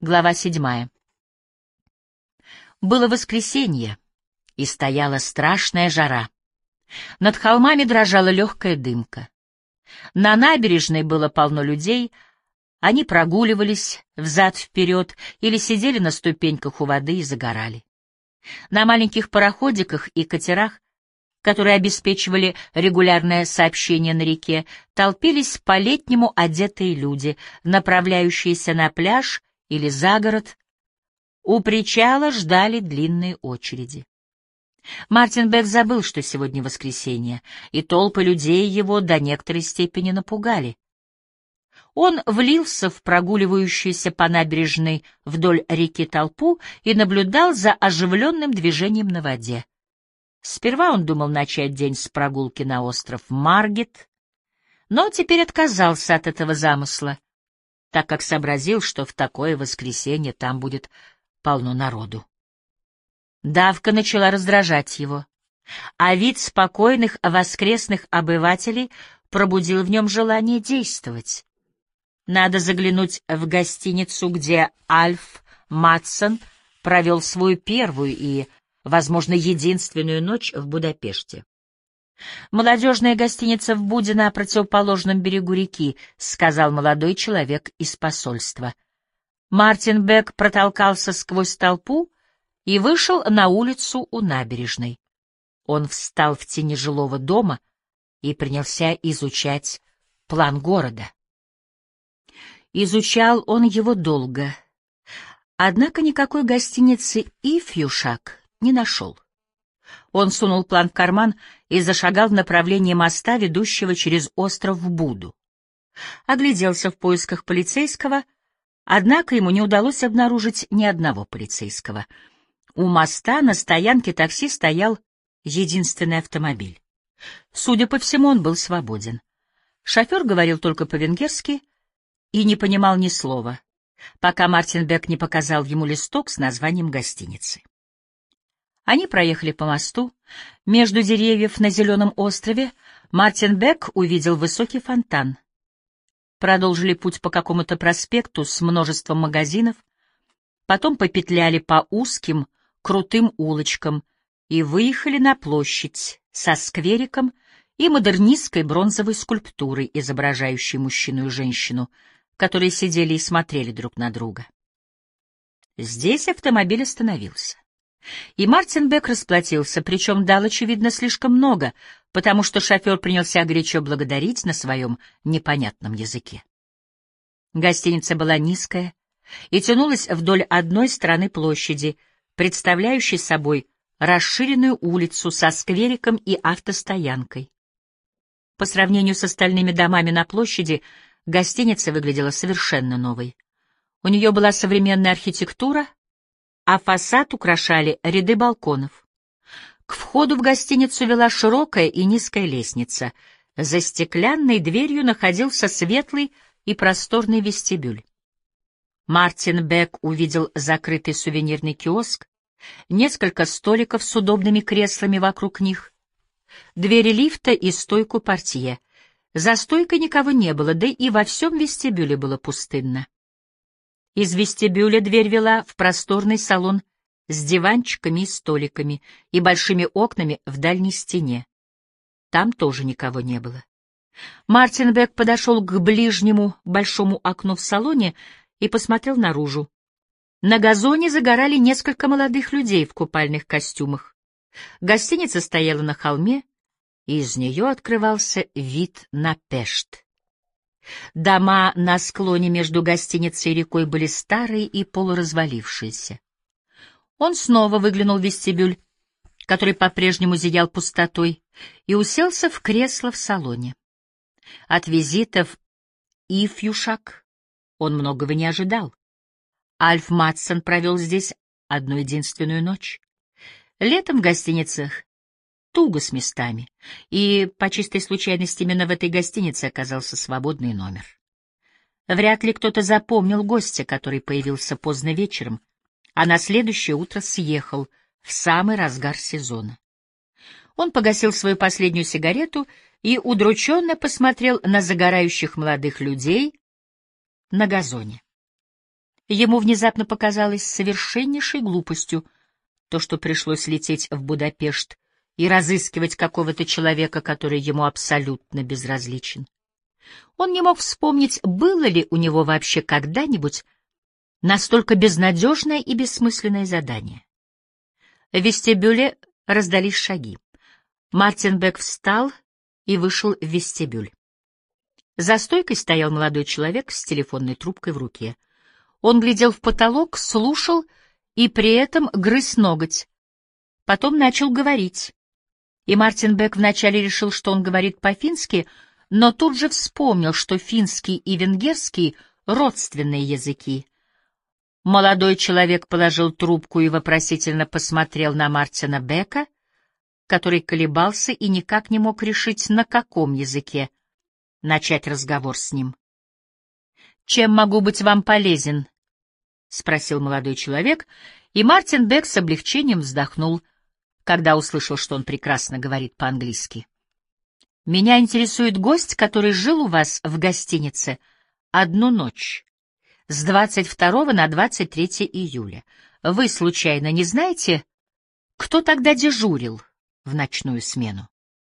Глава 7. Было воскресенье, и стояла страшная жара. Над холмами дрожала легкая дымка. На набережной было полно людей, они прогуливались взад-вперед или сидели на ступеньках у воды и загорали. На маленьких пароходиках и катерах, которые обеспечивали регулярное сообщение на реке, толпились по-летнему одетые люди, направляющиеся на пляж или за город. У причала ждали длинные очереди. Мартин Бек забыл, что сегодня воскресенье, и толпы людей его до некоторой степени напугали. Он влился в прогуливающуюся по набережной вдоль реки толпу и наблюдал за оживленным движением на воде. Сперва он думал начать день с прогулки на остров Маргет, но теперь отказался от этого замысла, так как сообразил, что в такое воскресенье там будет полно народу. Давка начала раздражать его, а вид спокойных воскресных обывателей пробудил в нем желание действовать. Надо заглянуть в гостиницу, где Альф Матсон провел свою первую и, возможно, единственную ночь в Будапеште. «Молодежная гостиница в Буде на противоположном берегу реки», — сказал молодой человек из посольства. Мартин Бек протолкался сквозь толпу и вышел на улицу у набережной. Он встал в тени жилого дома и принялся изучать план города. Изучал он его долго, однако никакой гостиницы «Ифьюшак» не нашел. Он сунул план в карман и зашагал в направлении моста, ведущего через остров в Буду. Огляделся в поисках полицейского, однако ему не удалось обнаружить ни одного полицейского. У моста на стоянке такси стоял единственный автомобиль. Судя по всему, он был свободен. Шофер говорил только по-венгерски и не понимал ни слова, пока Мартин Бек не показал ему листок с названием гостиницы. Они проехали по мосту. Между деревьев на зеленом острове Мартин Бек увидел высокий фонтан. Продолжили путь по какому-то проспекту с множеством магазинов, потом попетляли по узким, крутым улочкам и выехали на площадь со сквериком и модернистской бронзовой скульптурой, изображающей мужчину и женщину, которые сидели и смотрели друг на друга. Здесь автомобиль остановился. И Мартин Бек расплатился, причем дал, очевидно, слишком много, потому что шофер принялся горячо благодарить на своем непонятном языке. Гостиница была низкая и тянулась вдоль одной стороны площади, представляющей собой расширенную улицу со сквериком и автостоянкой. По сравнению с остальными домами на площади, гостиница выглядела совершенно новой. У нее была современная архитектура, а фасад украшали ряды балконов. К входу в гостиницу вела широкая и низкая лестница. За стеклянной дверью находился светлый и просторный вестибюль. Мартин Бек увидел закрытый сувенирный киоск, несколько столиков с удобными креслами вокруг них, двери лифта и стойку портье. За стойкой никого не было, да и во всем вестибюле было пустынно. Из вестибюля дверь вела в просторный салон с диванчиками и столиками и большими окнами в дальней стене. Там тоже никого не было. Мартин Бек подошел к ближнему большому окну в салоне и посмотрел наружу. На газоне загорали несколько молодых людей в купальных костюмах. Гостиница стояла на холме, и из нее открывался вид на Пешт. Дома на склоне между гостиницей и рекой были старые и полуразвалившиеся. Он снова выглянул в вестибюль, который по-прежнему зиял пустотой, и уселся в кресло в салоне. От визитов Ифьюшак он многого не ожидал. Альф Матсон провел здесь одну единственную ночь. Летом в гостиницах туго с местами, и по чистой случайности именно в этой гостинице оказался свободный номер. Вряд ли кто-то запомнил гостя, который появился поздно вечером, а на следующее утро съехал в самый разгар сезона. Он погасил свою последнюю сигарету и удрученно посмотрел на загорающих молодых людей на газоне. Ему внезапно показалось совершеннейшей глупостью то, что пришлось лететь в Будапешт и разыскивать какого-то человека, который ему абсолютно безразличен. Он не мог вспомнить, было ли у него вообще когда-нибудь настолько безнадежное и бессмысленное задание. В вестибюле раздались шаги. Мартин Бек встал и вышел в вестибюль. За стойкой стоял молодой человек с телефонной трубкой в руке. Он глядел в потолок, слушал и при этом грыз ноготь. Потом начал говорить. И Мартин Бек вначале решил, что он говорит по-фински, но тут же вспомнил, что финский и венгерский — родственные языки. Молодой человек положил трубку и вопросительно посмотрел на Мартина Бека, который колебался и никак не мог решить, на каком языке начать разговор с ним. «Чем могу быть вам полезен?» — спросил молодой человек, и Мартин Бек с облегчением вздохнул, когда услышал, что он прекрасно говорит по-английски. «Меня интересует гость, который жил у вас в гостинице одну ночь, с 22 на 23 июля. Вы, случайно, не знаете, кто тогда дежурил в ночную смену?»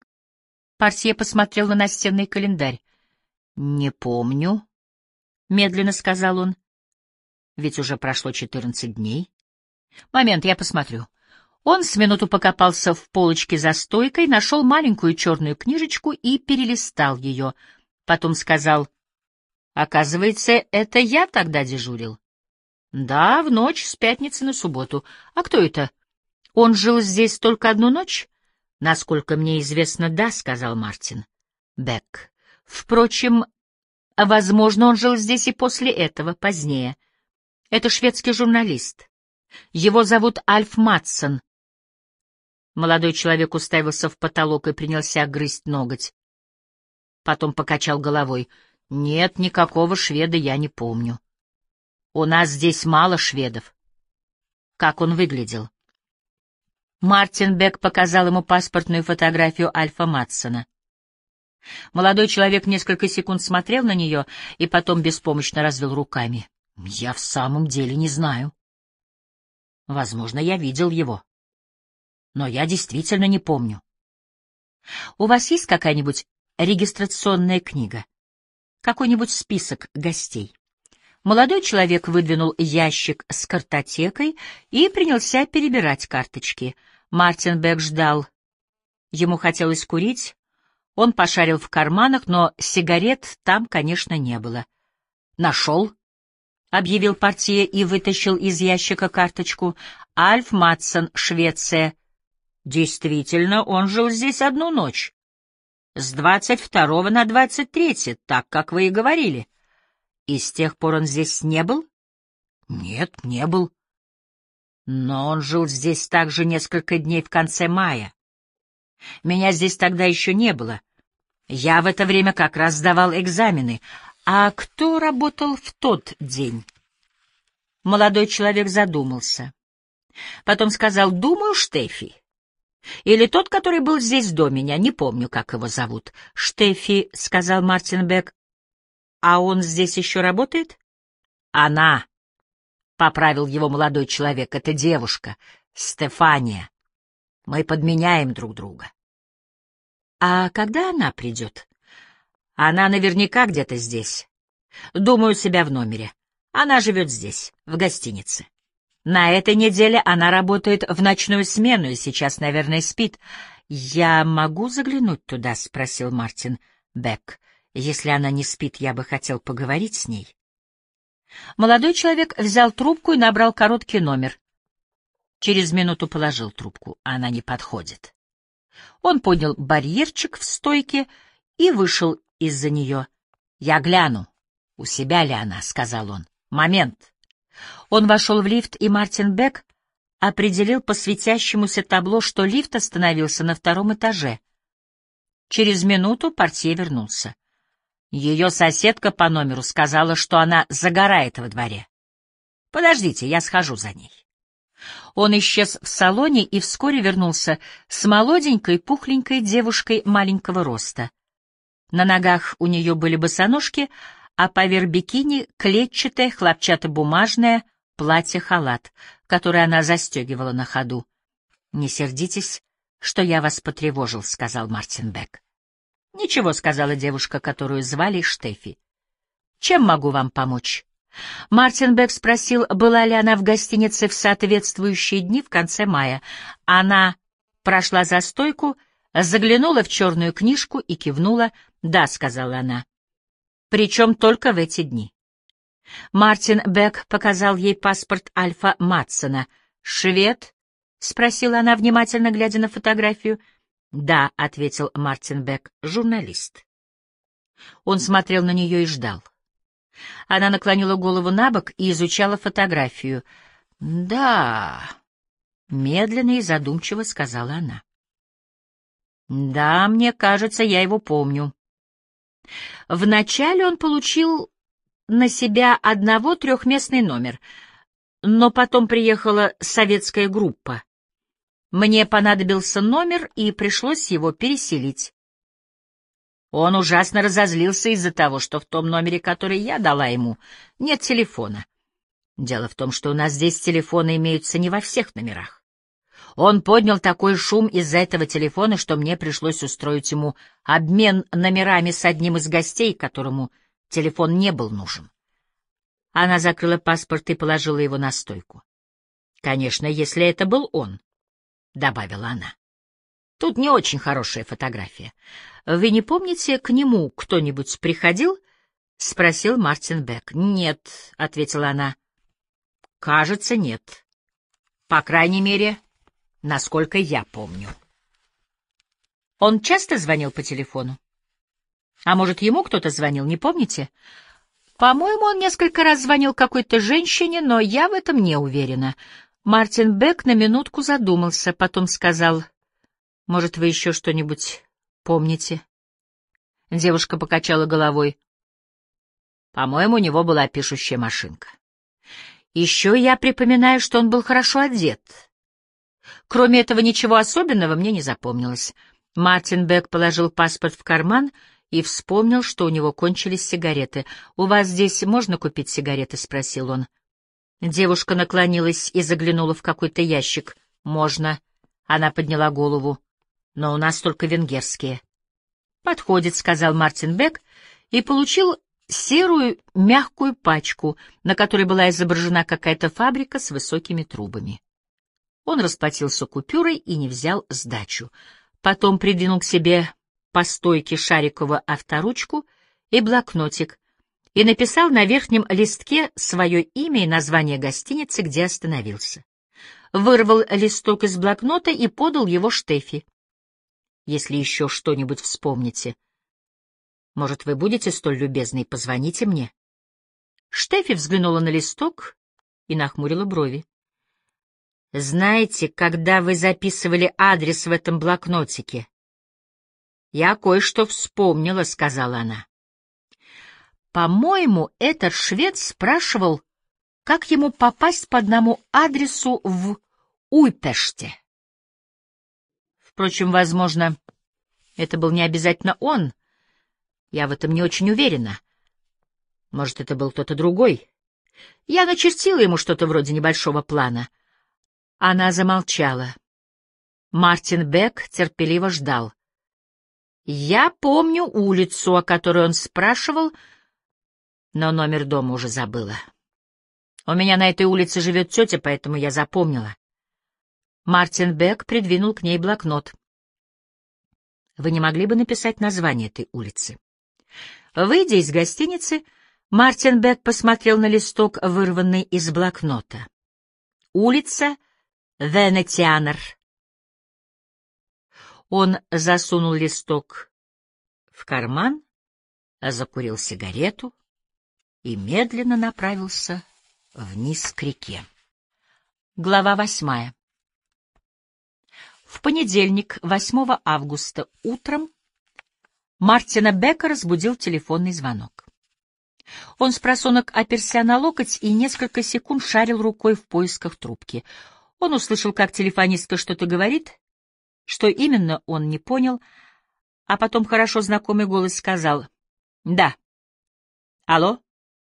Портье посмотрел на настенный календарь. «Не помню», — медленно сказал он. «Ведь уже прошло 14 дней. Момент, я посмотрю». Он с минуту покопался в полочке за стойкой, нашел маленькую черную книжечку и перелистал ее. Потом сказал: «Оказывается, это я тогда дежурил». «Да, в ночь с пятницы на субботу. А кто это? Он жил здесь только одну ночь?» «Насколько мне известно, да», — сказал Мартин Бек. «Впрочем, возможно, он жил здесь и после этого, позднее. Это шведский журналист. Его зовут Альф Матсон». Молодой человек уставился в потолок и принялся грызть ноготь. Потом покачал головой. «Нет, никакого шведа я не помню. У нас здесь мало шведов». «Как он выглядел?» Мартин Бек показал ему паспортную фотографию Альфа Матсона. Молодой человек несколько секунд смотрел на нее и потом беспомощно развел руками. «Я в самом деле не знаю. Возможно, я видел его. Но я действительно не помню. У вас есть какая-нибудь регистрационная книга? Какой-нибудь список гостей?» Молодой человек выдвинул ящик с картотекой и принялся перебирать карточки. Мартин Бек ждал. Ему хотелось курить. Он пошарил в карманах, но сигарет там, конечно, не было. «Нашел», — объявил портье и вытащил из ящика карточку. «Альф Матсон, Швеция. Действительно, он жил здесь одну ночь. С 22 на 23, так, как вы и говорили. И с тех пор он здесь не был?» «Нет, не был. Но он жил здесь также несколько дней в конце мая. Меня здесь тогда еще не было. Я в это время как раз сдавал экзамены. А кто работал в тот день?» Молодой человек задумался. Потом сказал: «Думаю, Штефи. Или тот, который был здесь до меня, не помню, как его зовут». «Штефи», — сказал Мартин Бек. «А он здесь еще работает?» «Она», — поправил его молодой человек, — «это девушка, Стефания. Мы подменяем друг друга». «А когда она придет?» «Она наверняка где-то здесь. Думаю, у себя в номере. Она живет здесь, в гостинице. На этой неделе она работает в ночную смену и сейчас, наверное, спит». «Я могу заглянуть туда?» — спросил Мартин Бек. «Если она не спит, я бы хотел поговорить с ней». Молодой человек взял трубку и набрал короткий номер. Через минуту положил трубку. Она не подходит. Он поднял барьерчик в стойке и вышел из-за нее. «Я гляну, у себя ли она», — сказал он. «Момент». Он вошел в лифт, и Мартин Бек определил по светящемуся табло, что лифт остановился на 2-м этаже. Через минуту портье вернулся. Ее соседка по номеру сказала, что она загорает во дворе. «Подождите, я схожу за ней». Он исчез в салоне и вскоре вернулся с молоденькой, пухленькой девушкой маленького роста. На ногах у нее были босоножки, а поверх бикини клетчатое хлопчатобумажное платье-халат, которое она застегивала на ходу. «Не сердитесь, что я вас потревожил», — сказал Мартин Бек. «Ничего», — сказала девушка, которую звали Штефи. «Чем могу вам помочь?» Мартин Бек спросил, была ли она в гостинице в соответствующие дни в конце мая. Она прошла за стойку, заглянула в черную книжку и кивнула. «Да», — сказала она. «Причем только в эти дни». Мартин Бек показал ей паспорт Альфа Матсона. «Швед?» — спросила она, внимательно глядя на фотографию. «Да», — ответил Мартин Бек, — «журналист». Он смотрел на нее и ждал. Она наклонила голову набок и изучала фотографию. «Да», — медленно и задумчиво сказала она. «Да, мне кажется, я его помню». Вначале он получил на себя одного трехместный номер, но потом приехала советская группа. Мне понадобился номер, и пришлось его переселить. Он ужасно разозлился из-за того, что в том номере, который я дала ему, нет телефона. Дело в том, что у нас здесь телефоны имеются не во всех номерах. Он поднял такой шум из-за этого телефона, что мне пришлось устроить ему обмен номерами с одним из гостей, которому телефон не был нужен. Она закрыла паспорт и положила его на стойку. «Конечно, если это был он», — добавила она. «Тут не очень хорошая фотография. Вы не помните, к нему кто-нибудь приходил?» — спросил Мартин Бек. «Нет», — ответила она. «Кажется, нет. По крайней мере, насколько я помню». «Он часто звонил по телефону? А может, ему кто-то звонил, не помните?» «По-моему, он несколько раз звонил какой-то женщине, но я в этом не уверена». Мартин Бек на минутку задумался, потом сказал: «Может, вы еще что-нибудь помните?» Девушка покачала головой. «По-моему, у него была пишущая машинка. Еще я припоминаю, что он был хорошо одет. Кроме этого, ничего особенного мне не запомнилось». Мартин Бек положил паспорт в карман и вспомнил, что у него кончились сигареты. «У вас здесь можно купить сигареты?» — спросил он. Девушка наклонилась и заглянула в какой-то ящик. «Можно». Она подняла голову. «Но у нас только венгерские». «Подходит», — сказал Мартин Бек и получил серую мягкую пачку, на которой была изображена какая-то фабрика с высокими трубами. Он расплатился купюрой и не взял сдачу. Потом придвинул к себе по стойке шариковую авторучку и блокнотик и написал на верхнем листке свое имя и название гостиницы, где остановился. Вырвал листок из блокнота и подал его Штефи. «Если еще что-нибудь вспомните, может, вы будете столь любезны и позвоните мне?» Штефи взглянула на листок и нахмурила брови. «Знаете, когда вы записывали адрес в этом блокнотике, я кое-что вспомнила», — сказала она. «По-моему, этот швед спрашивал, как ему попасть по одному адресу в Уйпеште. Впрочем, возможно, это был не обязательно он. Я в этом не очень уверена. Может, это был кто-то другой. Я начертила ему что-то вроде небольшого плана». Она замолчала. Мартин Бек терпеливо ждал. «Я помню улицу, о которой он спрашивал, но номер дома уже забыла. У меня на этой улице живет тетя, поэтому я запомнила». Мартин Бек придвинул к ней блокнот. «Вы не могли бы написать название этой улицы?» Выйдя из гостиницы, Мартин Бек посмотрел на листок, вырванный из блокнота. «Улица Венетианер». Он засунул листок в карман, закурил сигарету и медленно направился вниз к реке. Глава 8. В понедельник, 8 августа, утром Мартина Бека разбудил телефонный звонок. Он спросонок оперся на локоть и несколько секунд шарил рукой в поисках трубки. Он услышал, как телефонистка что-то говорит, что именно он не понял, а потом хорошо знакомый голос сказал: «Да». Алло?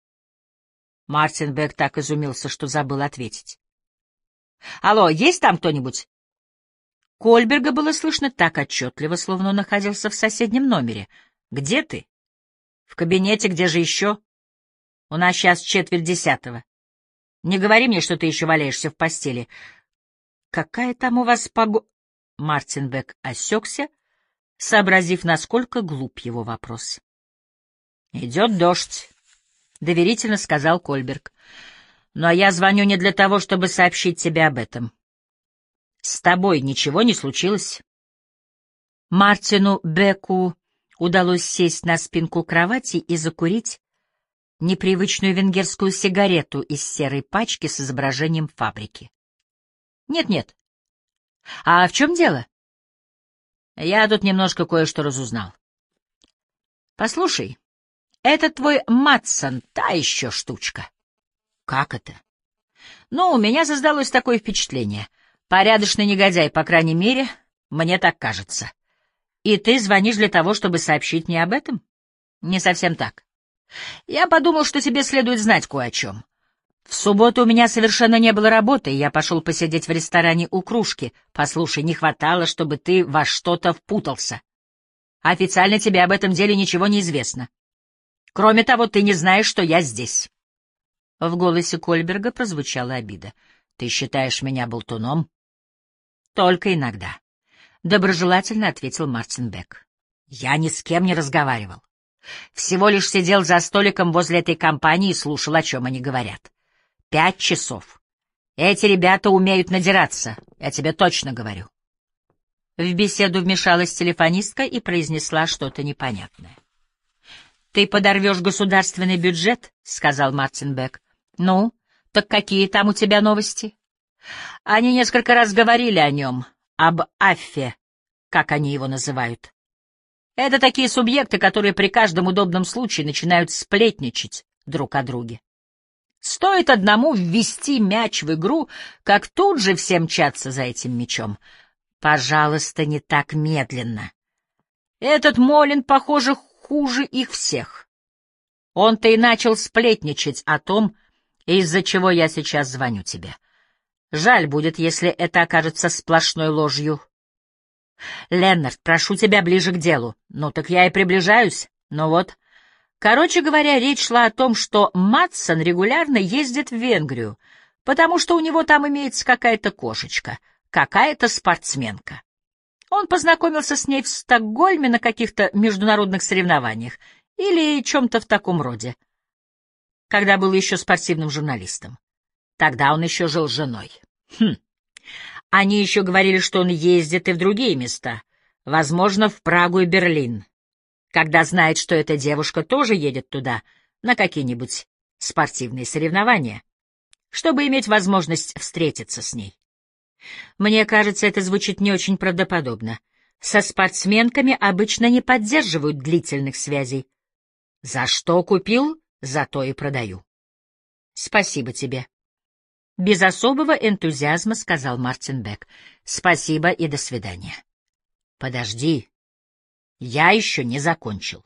Мартин Бек так изумился, что забыл ответить. Алло, есть там кто-нибудь? Кольберга было слышно так отчетливо, словно он находился в соседнем номере. Где ты? В кабинете, где же еще? У нас сейчас 9:45. Не говори мне, что ты еще валяешься в постели. Какая там у вас погода? Мартин Бек осекся, сообразив, насколько глуп его вопрос. «Идет дождь», — доверительно сказал Кольберг. «Ну, а я звоню не для того, чтобы сообщить тебе об этом. С тобой ничего не случилось?» Мартину Беку удалось сесть на спинку кровати и закурить непривычную венгерскую сигарету из серой пачки с изображением фабрики. «Нет-нет. А в чем дело?» «Я тут немножко кое-что разузнал. Послушай, этот твой Матсон — та еще штучка». «Как это?» «Ну, у меня создалось такое впечатление. Порядочный негодяй, по крайней мере, мне так кажется. И ты звонишь для того, чтобы сообщить мне об этом?» «Не совсем так. Я подумал, что тебе следует знать кое о чем. В субботу у меня совершенно не было работы, и я пошел посидеть в ресторане у кружки. Послушай, не хватало, чтобы ты во что-то впутался. Официально тебе об этом деле ничего не известно. Кроме того, ты не знаешь, что я здесь». В голосе Кольберга прозвучала обида. «Ты считаешь меня болтуном?» «Только иногда», — доброжелательно ответил Мартин Бек. «Я ни с кем не разговаривал. Всего лишь сидел за столиком возле этой компании и слушал, о чем они говорят. 5 часов. Эти ребята умеют надираться, я тебе точно говорю». В беседу вмешалась телефонистка и произнесла что-то непонятное. «Ты подорвешь государственный бюджет», — сказал Мартин Бек. «Ну, так какие там у тебя новости?» Они несколько раз говорили о нем, об Аффе, как они его называют. Это такие субъекты, которые при каждом удобном случае начинают сплетничать друг о друге. Стоит одному ввести мяч в игру, как тут же все мчатся за этим мячом. Пожалуйста, не так медленно. Этот Молин, похоже, хуже их всех. Он-то и начал сплетничать о том, из-за чего я сейчас звоню тебе. Жаль будет, если это окажется сплошной ложью. Леннард, прошу тебя ближе к делу. Ну так я и приближаюсь. Ну вот. Короче говоря, речь шла о том, что Матсон регулярно ездит в Венгрию, потому что у него там имеется какая-то кошечка, какая-то спортсменка. Он познакомился с ней в Стокгольме на каких-то международных соревнованиях или чем-то в таком роде, когда был еще спортивным журналистом. Тогда он еще жил с женой. Они еще говорили, что он ездит и в другие места, возможно, в Прагу и Берлин, когда знает, что эта девушка тоже едет туда на какие-нибудь спортивные соревнования, чтобы иметь возможность встретиться с ней. Мне кажется, это звучит не очень правдоподобно. Со спортсменками обычно не поддерживают длительных связей. За что купил, за то и продаю. Спасибо тебе. Без особого энтузиазма сказал Мартин Бек. Спасибо и до свидания. Подожди, я еще не закончил.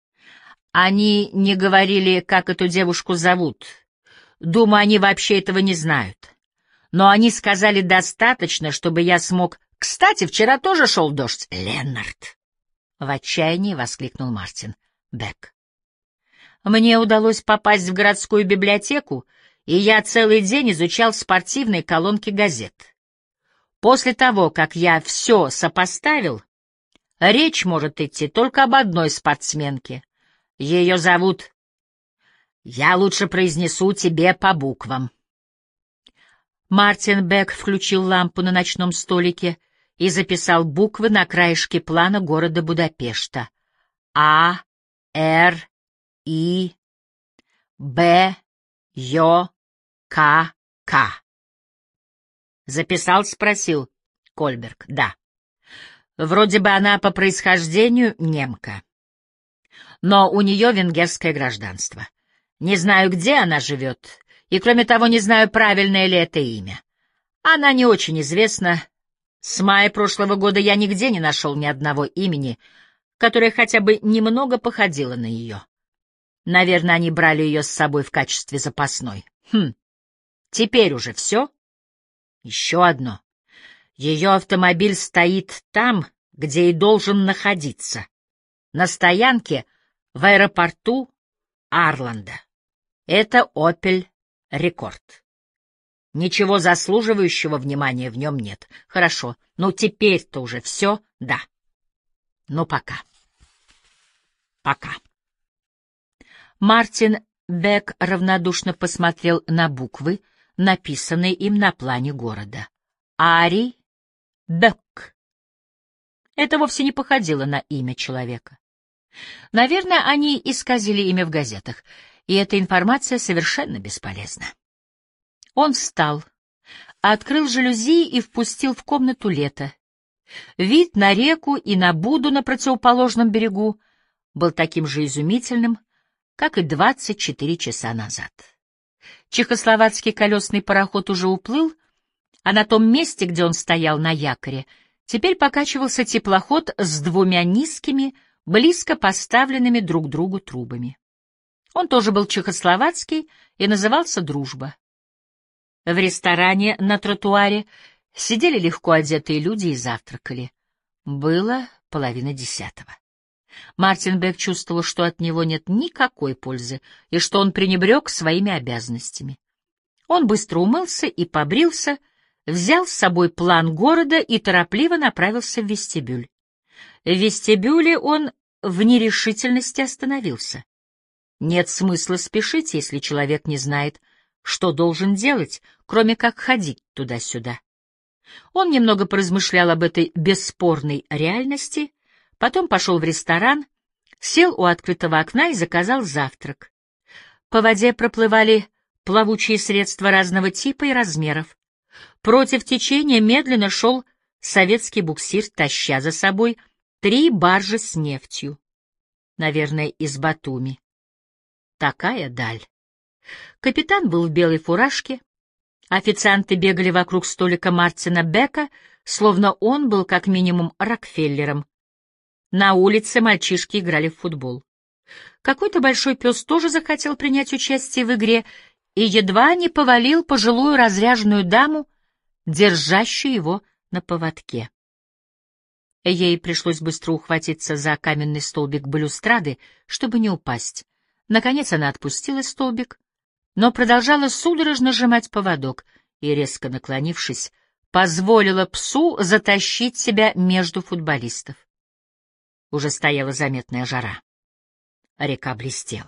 Они не говорили, как эту девушку зовут. Думаю, они вообще этого не знают. Но они сказали достаточно, чтобы я смог... Кстати, вчера тоже шел дождь. Леннард! В отчаянии воскликнул Мартин Бек. Мне удалось попасть в городскую библиотеку, и я целый день изучал спортивные колонки газет. После того, как я все сопоставил, речь может идти только об одной спортсменке. Ее зовут... Я лучше произнесу тебе по буквам. Мартин Бек включил лампу на ночном столике и записал буквы на краешке плана города Будапешта. А, Р, И, Б, Ё, К, К. Записал, спросил Кольберг. Да. Вроде бы она по происхождению немка, но у нее венгерское гражданство. Не знаю, где она живет, и, кроме того, не знаю, правильное ли это имя. Она не очень известна. С мая прошлого года я нигде не нашел ни одного имени, которое хотя бы немного походило на ее. Наверное, они брали ее с собой в качестве запасной. Теперь уже все? Еще одно. Ее автомобиль стоит там, где и должен находиться. На стоянке в аэропорту Арланда. Это «Опель Рекорд». Ничего заслуживающего внимания в нем нет. Хорошо, ну теперь-то уже все, да. Ну пока. Пока. Мартин Бек равнодушно посмотрел на буквы, написанные им на плане города. Ари Бек. Это вовсе не походило на имя человека. Наверное, они исказили имя в газетах, и эта информация совершенно бесполезна. Он встал, открыл жалюзи и впустил в комнату лето. Вид на реку и на Буду на противоположном берегу был таким же изумительным, как и 24 часа назад. Чехословацкий колесный пароход уже уплыл, а на том месте, где он стоял на якоре, теперь покачивался теплоход с двумя низкими, близко поставленными друг к другу трубами. Он тоже был чехословацкий и назывался «Дружба». В ресторане на тротуаре сидели легко одетые люди и завтракали. Было 9:30. Мартин Бек чувствовал, что от него нет никакой пользы и что он пренебрег своими обязанностями. Он быстро умылся и побрился, взял с собой план города и торопливо направился в вестибюль. В вестибюле он в нерешительности остановился. Нет смысла спешить, если человек не знает, что должен делать, кроме как ходить туда-сюда. Он немного поразмышлял об этой бесспорной реальности, потом пошел в ресторан, сел у открытого окна и заказал завтрак. По воде проплывали плавучие средства разного типа и размеров. Против течения медленно шел советский буксир, таща за собой 3 баржи с нефтью. Наверное, из Батуми. Такая даль. Капитан был в белой фуражке. Официанты бегали вокруг столика Мартина Бека, словно он был как минимум Рокфеллером. На улице мальчишки играли в футбол. Какой-то большой пес тоже захотел принять участие в игре и едва не повалил пожилую разряженную даму, держащую его на поводке. Ей пришлось быстро ухватиться за каменный столбик балюстрады, чтобы не упасть. Наконец она отпустила столбик, но продолжала судорожно сжимать поводок и, резко наклонившись, позволила псу затащить себя между футболистов. Уже стояла заметная жара. Река блестела.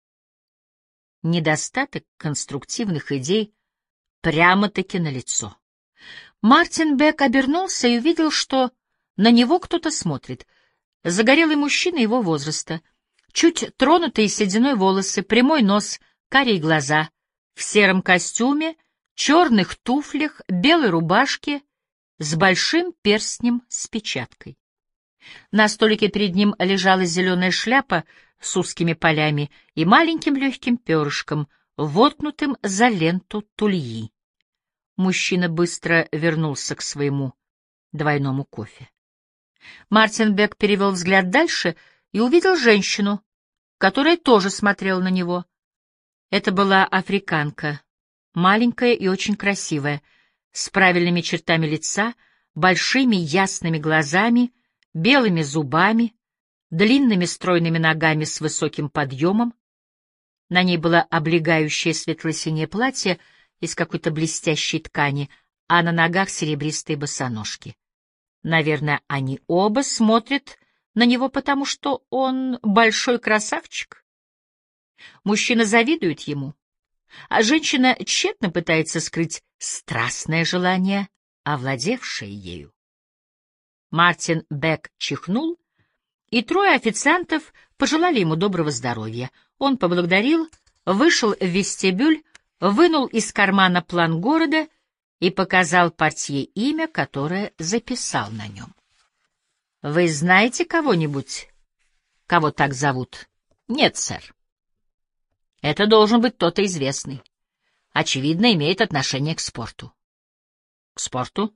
Недостаток конструктивных идей прямо-таки налицо. Мартин Бек обернулся и увидел, что на него кто-то смотрит. Загорелый мужчина его возраста, чуть тронутые сединой волосы, прямой нос, карие глаза, в сером костюме, черных туфлях, белой рубашке, с большим перстнем с печаткой. На столике перед ним лежала зеленая шляпа с узкими полями и маленьким легким перышком, воткнутым за ленту тульи. Мужчина быстро вернулся к своему двойному кофе. Мартин Бек перевел взгляд дальше и увидел женщину, которая тоже смотрела на него. Это была африканка, маленькая и очень красивая, с правильными чертами лица, большими ясными глазами, белыми зубами, длинными стройными ногами с высоким подъемом. На ней было облегающее светло-синее платье из какой-то блестящей ткани, а на ногах серебристые босоножки. Наверное, они оба смотрят на него, потому что он большой красавчик. Мужчина завидует ему, а женщина тщетно пытается скрыть страстное желание, овладевшее ею. Мартин Бек чихнул, и 3 официантов пожелали ему доброго здоровья. Он поблагодарил, вышел в вестибюль, вынул из кармана план города и показал портье имя, которое записал на нем. — Вы знаете кого-нибудь, кого так зовут? — Нет, сэр. — Это должен быть кто-то известный. Очевидно, имеет отношение к спорту. — К спорту?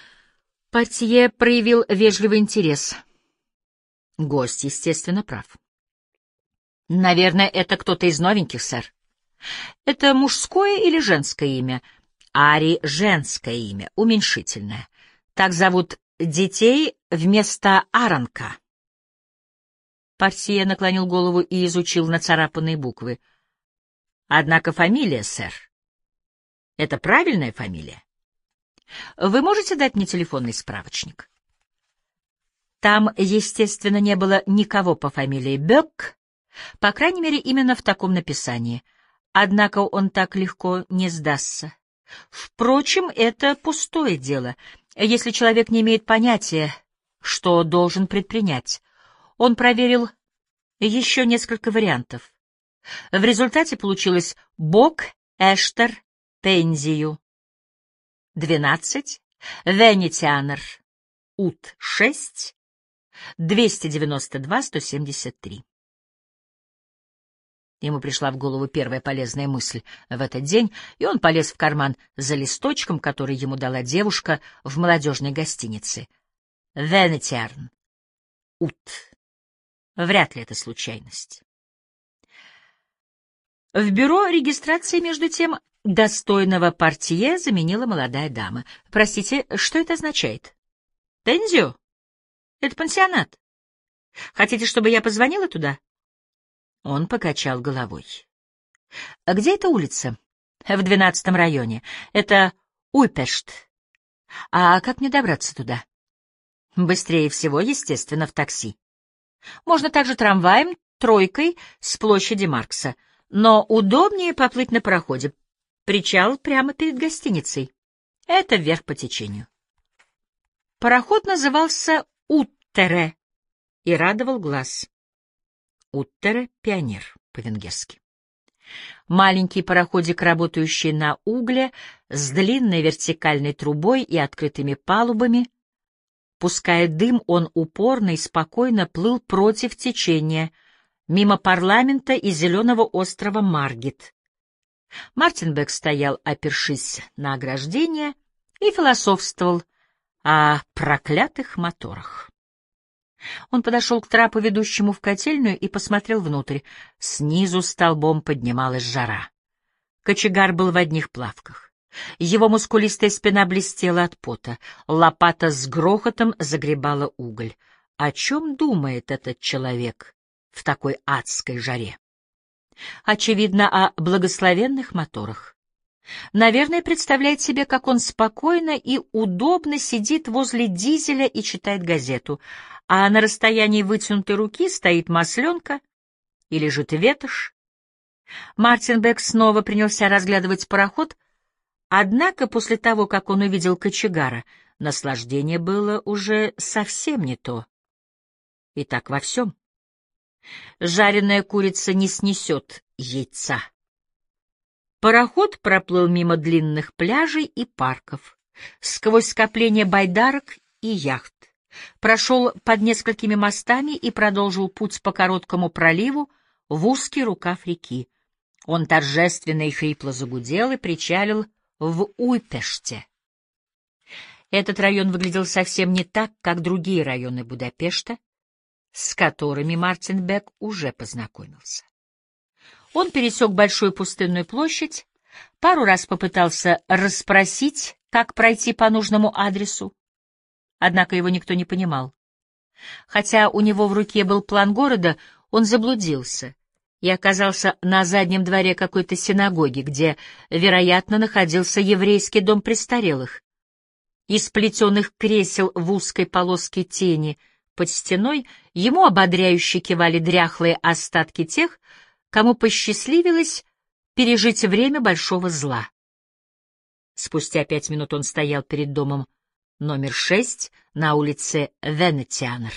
Портье проявил вежливый интерес. Гость, естественно, прав. Наверное, это кто-то из новеньких, сэр. Это мужское или женское имя? Ари — женское имя, уменьшительное. Так зовут детей вместо Аранка. Портье наклонил голову и изучил нацарапанные буквы. Однако фамилия, сэр. Это правильная фамилия? Вы можете дать мне телефонный справочник? Там, естественно, не было никого по фамилии Бёк, по крайней мере, именно в таком написании. Однако он так легко не сдастся. Впрочем, это пустое дело, если человек не имеет понятия, что должен предпринять. Он проверил еще несколько вариантов. В результате получилось Бок Эштер Пензию 12, Венетианер Ут 6, 292-173. Ему пришла в голову первая полезная мысль в этот день, и он полез в карман за листочком, который ему дала девушка в молодежной гостинице. Венетиарн Ут. Вряд ли это случайность. В бюро регистрации, между тем, достойного портье заменила молодая дама. Простите, что это означает? Пензио? Это пансионат. Хотите, чтобы я позвонила туда? Он покачал головой. Где эта улица? В 12-м районе. Это Уйпешт. А как мне добраться туда? Быстрее всего, естественно, в такси. Можно также трамваем, тройкой с площади Маркса. Но удобнее поплыть на пароходе. Причал прямо перед гостиницей. Это вверх по течению. Пароход назывался Уттере и радовал глаз. Уттере — пионер по-венгерски. Маленький пароходик, работающий на угле, с длинной вертикальной трубой и открытыми палубами. Пуская дым, он упорно и спокойно плыл против течения, мимо парламента и зеленого острова Маргет. Мартин Бек стоял, опершись на ограждение, и философствовал о проклятых моторах. Он подошел к трапу, ведущему в котельную, и посмотрел внутрь. Снизу столбом поднималась жара. Кочегар был в одних плавках. Его мускулистая спина блестела от пота. Лопата с грохотом загребала уголь. О чем думает этот человек в такой адской жаре? Очевидно, о благословенных моторах. Наверное, представляет себе, как он спокойно и удобно сидит возле дизеля и читает газету, а на расстоянии вытянутой руки стоит масленка и лежит ветошь. Мартин Бек снова принялся разглядывать пароход, однако после того, как он увидел кочегара, наслаждение было уже совсем не то. И так во всем. Жареная курица не снесет яйца. Пароход проплыл мимо длинных пляжей и парков, сквозь скопления байдарок и яхт, прошел под несколькими мостами и продолжил путь по короткому проливу в узкий рукав реки. Он торжественно и хрипло загудел и причалил в Уйпеште. Этот район выглядел совсем не так, как другие районы Будапешта, с которыми Мартин Бек уже познакомился. Он пересек большую пустынную площадь, пару раз попытался расспросить, как пройти по нужному адресу, однако его никто не понимал. Хотя у него в руке был план города, он заблудился и оказался на заднем дворе какой-то синагоги, где, вероятно, находился еврейский дом престарелых. Из плетеных кресел в узкой полоске тени под стеной ему ободряюще кивали дряхлые остатки тех, кому посчастливилось пережить время большого зла. Спустя 5 минут он стоял перед домом номер 6 на улице Венетианер.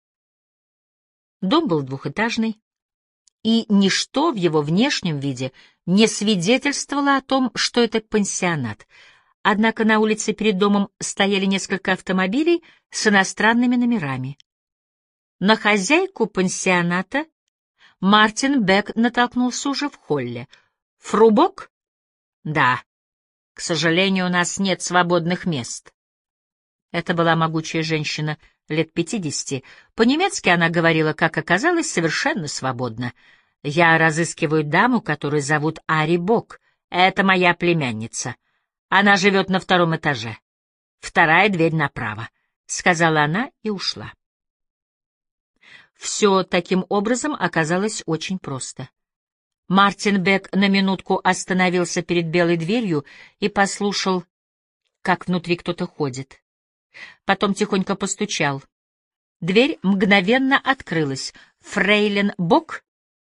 Дом был двухэтажный, и ничто в его внешнем виде не свидетельствовало о том, что это пансионат. Однако на улице перед домом стояли несколько автомобилей с иностранными номерами. На хозяйку пансионата Мартин Бек натолкнулся уже в холле. «Фрубок?» «Да. К сожалению, у нас нет свободных мест». Это была могучая женщина лет 50. По-немецки она говорила, как оказалось, совершенно свободно. Я разыскиваю даму, которую зовут Ари Бок. Это моя племянница. Она живет на 2-м этаже. 2-я дверь направо», — сказала она и ушла. Все таким образом оказалось очень просто. Мартин Бек на минутку остановился перед белой дверью и послушал, как внутри кто-то ходит. Потом тихонько постучал. Дверь мгновенно открылась. «Фрейлин Бок?»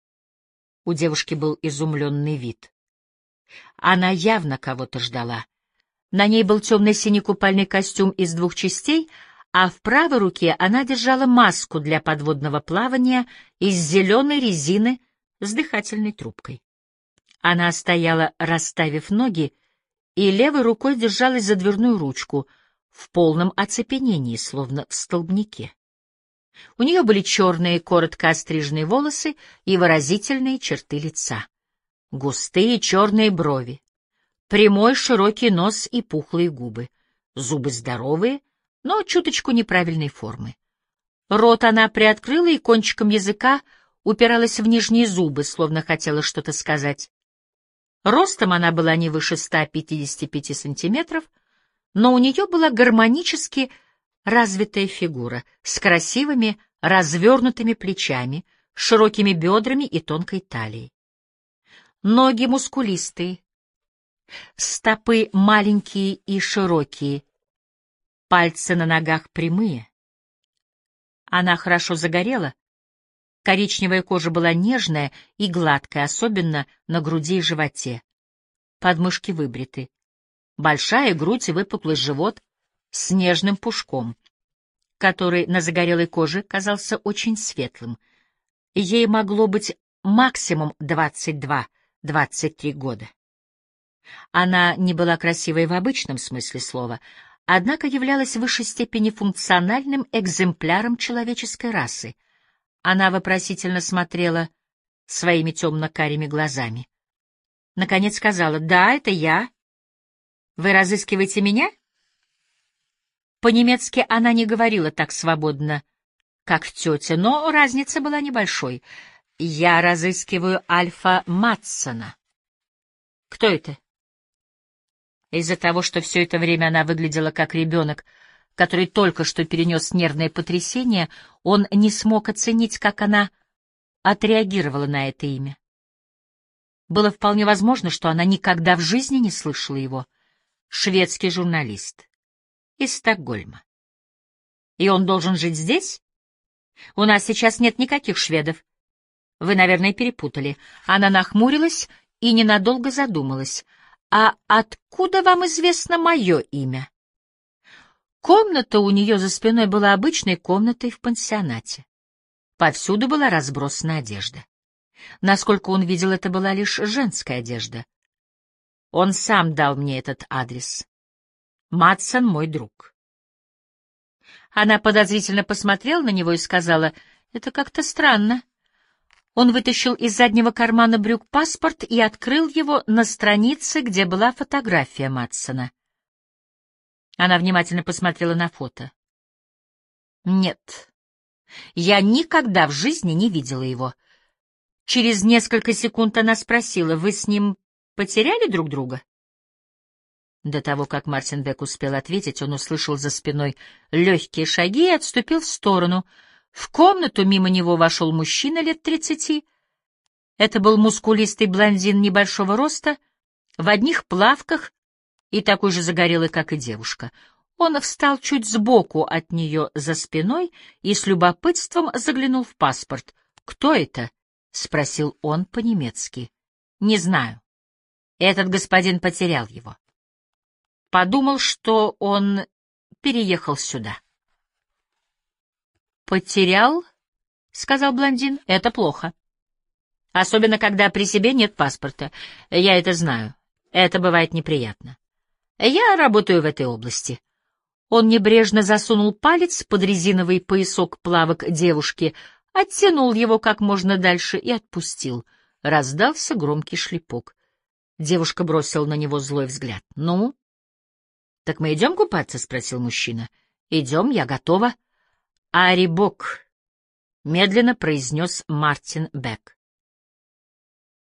У девушки был изумленный вид. Она явно кого-то ждала. На ней был темно-синий купальный костюм из 2 частей, а в правой руке она держала маску для подводного плавания из зеленой резины с дыхательной трубкой. Она стояла, расставив ноги, и левой рукой держалась за дверную ручку, в полном оцепенении, словно в столбнике. У нее были черные, коротко остриженные волосы и выразительные черты лица. Густые черные брови, прямой широкий нос и пухлые губы, зубы здоровые, но чуточку неправильной формы. Рот она приоткрыла и кончиком языка упиралась в нижние зубы, словно хотела что-то сказать. Ростом она была не выше 155 сантиметров, но у нее была гармонически развитая фигура с красивыми развернутыми плечами, широкими бедрами и тонкой талией. Ноги мускулистые, стопы маленькие и широкие, пальцы на ногах прямые. Она хорошо загорела, коричневая кожа была нежная и гладкая, особенно на груди и животе. Подмышки выбриты. Большая грудь и выпуклый живот с нежным пушком, который на загорелой коже казался очень светлым. Ей могло быть максимум 22-23 года. Она не была красивой в обычном смысле слова, однако являлась в высшей степени функциональным экземпляром человеческой расы. Она вопросительно смотрела своими темно-карими глазами. Наконец сказала: «Да, это я. Вы разыскиваете меня?» По-немецки она не говорила так свободно, как тетя, но разница была небольшой. «Я разыскиваю Альфа Матсона». «Кто это?» Из-за того, что все это время она выглядела как ребенок, который только что перенес нервное потрясение, он не смог оценить, как она отреагировала на это имя. Было вполне возможно, что она никогда в жизни не слышала его. Шведский журналист из Стокгольма. И он должен жить здесь? У нас сейчас нет никаких шведов. Вы, наверное, перепутали. Она нахмурилась и ненадолго задумалась. А откуда вам известно мое имя? Комната у нее за спиной была обычной комнатой в пансионате. Повсюду была разбросана одежда. Насколько он видел, это была лишь женская одежда. Он сам дал мне этот адрес. Матсон — мой друг. Она подозрительно посмотрела на него и сказала: «Это как-то странно». Он вытащил из заднего кармана брюк паспорт и открыл его на странице, где была фотография Матсона. Она внимательно посмотрела на фото. «Нет, я никогда в жизни не видела его». Через несколько секунд она спросила: «Вы с ним потеряли друг друга?» До того, как Мартин Бек успел ответить, он услышал за спиной легкие шаги и отступил в сторону. В комнату мимо него вошел мужчина лет 30. Это был мускулистый блондин небольшого роста, в одних плавках и такой же загорелый, как и девушка. Он встал чуть сбоку от нее за спиной и с любопытством заглянул в паспорт. «Кто это?» — спросил он по-немецки. «Не знаю. Этот господин потерял его. Подумал, что он переехал сюда». «Потерял?» — сказал блондин. «Это плохо. Особенно, когда при себе нет паспорта. Я это знаю. Это бывает неприятно. Я работаю в этой области». Он небрежно засунул палец под резиновый поясок плавок девушки, оттянул его как можно дальше и отпустил. Раздался громкий шлепок. Девушка бросила на него злой взгляд. «Ну? Так мы идем купаться?» — спросил мужчина. «Идем, я готова». «Ари Бок», — медленно произнес Мартин Бек.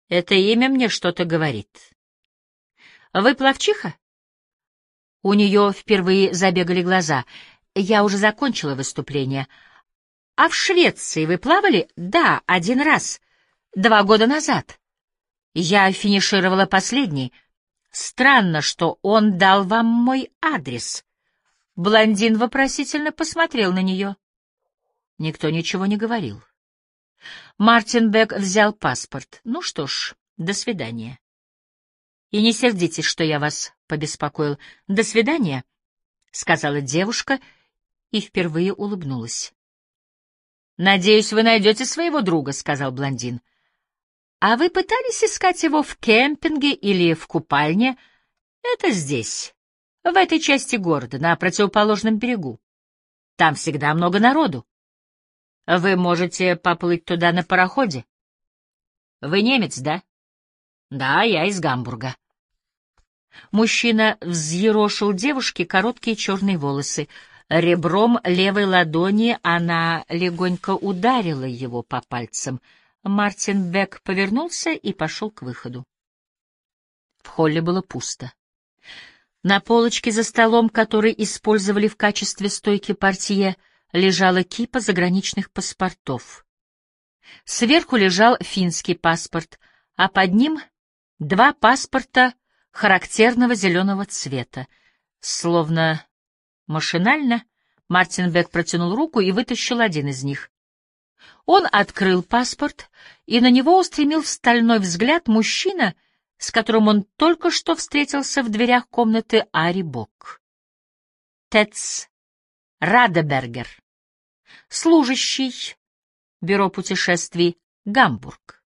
Это имя мне что-то говорит. Вы пловчиха? У нее впервые забегали глаза. Я уже закончила выступление. А в Швеции вы плавали? Да, один раз. 2 года назад. Я финишировала последний. Странно, что он дал вам мой адрес. Блондин вопросительно посмотрел на нее. Никто ничего не говорил. Мартин Бек взял паспорт. Ну что ж, до свидания. И не сердитесь, что я вас побеспокоил. До свидания, — сказала девушка и впервые улыбнулась. Надеюсь, вы найдете своего друга, — сказал блондин. А вы пытались искать его в кемпинге или в купальне? Это здесь, в этой части города, на противоположном берегу. Там всегда много народу. Вы можете поплыть туда на пароходе. Вы немец, да? Да, я из Гамбурга. Мужчина взъерошил девушке короткие черные волосы. Ребром левой ладони она легонько ударила его по пальцам. Мартин Бек повернулся и пошел к выходу. В холле было пусто. На полочке за столом, который использовали в качестве стойки портье, лежала кипа заграничных паспортов. Сверху лежал финский паспорт, а под ним 2 паспорта характерного зеленого цвета. Словно машинально Мартин Бек протянул руку и вытащил один из них. Он открыл паспорт, и на него устремил стальной взгляд мужчина, с которым он только что встретился в дверях комнаты Ари Бок. Тец Радебергер, служащий Бюро путешествий Гамбург,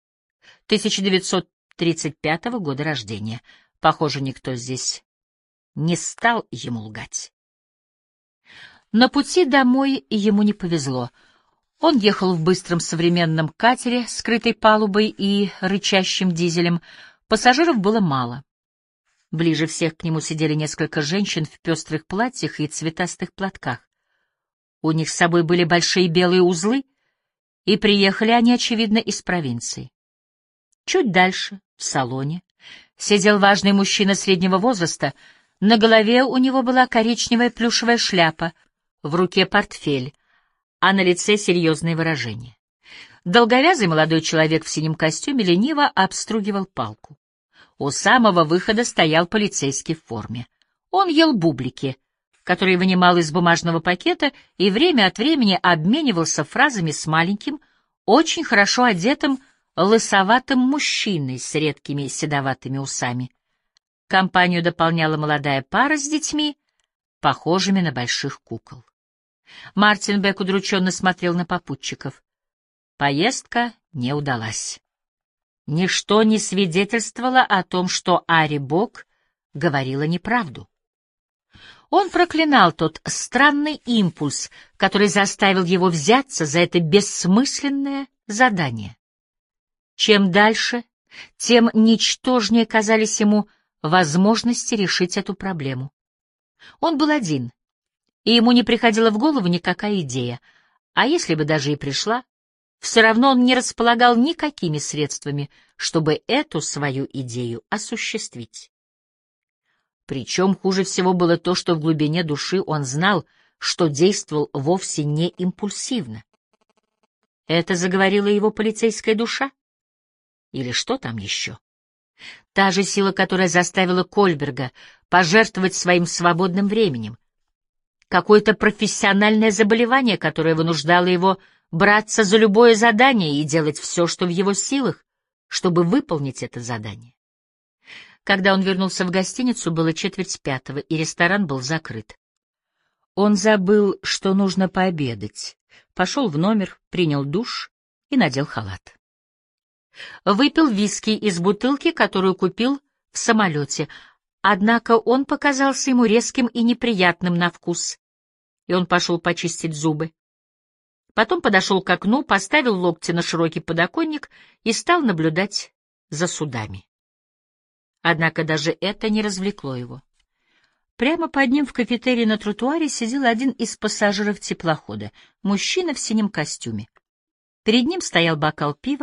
1935 года рождения. Похоже, никто здесь не стал ему лгать. На пути домой ему не повезло. Он ехал в быстром современном катере, скрытой палубой и рычащим дизелем. Пассажиров было мало. Ближе всех к нему сидели несколько женщин в пестрых платьях и цветастых платках. У них с собой были большие белые узлы, и приехали они, очевидно, из провинции. Чуть дальше, в салоне, сидел важный мужчина среднего возраста. На голове у него была коричневая плюшевая шляпа, в руке портфель, а на лице серьезные выражения. Долговязый молодой человек в синем костюме лениво обстругивал палку. У самого выхода стоял полицейский в форме. Он ел бублики, которые вынимал из бумажного пакета, и время от времени обменивался фразами с маленьким, очень хорошо одетым, лысоватым мужчиной с редкими седоватыми усами. Компанию дополняла молодая пара с детьми, похожими на больших кукол. Мартин Бек удрученно смотрел на попутчиков. Поездка не удалась. Ничто не свидетельствовало о том, что Ари Бок говорила неправду. Он проклинал тот странный импульс, который заставил его взяться за это бессмысленное задание. Чем дальше, тем ничтожнее казались ему возможности решить эту проблему. Он был один, и ему не приходила в голову никакая идея, а если бы даже и пришла, все равно он не располагал никакими средствами, чтобы эту свою идею осуществить. Причем хуже всего было то, что в глубине души он знал, что действовал вовсе не импульсивно. Это заговорила его полицейская душа? Или что там еще? Та же сила, которая заставила Кольберга пожертвовать своим свободным временем. Какое-то профессиональное заболевание, которое вынуждало его браться за любое задание и делать все, что в его силах, чтобы выполнить это задание. Когда он вернулся в гостиницу, было 4:45, и ресторан был закрыт. Он забыл, что нужно пообедать, пошел в номер, принял душ и надел халат. Выпил виски из бутылки, которую купил в самолете, однако он показался ему резким и неприятным на вкус, и он пошел почистить зубы. Потом подошел к окну, поставил локти на широкий подоконник и стал наблюдать за судами. Однако даже это не развлекло его. Прямо под ним в кафетерии на тротуаре сидел один из пассажиров теплохода, мужчина в синем костюме. Перед ним стоял бокал пива,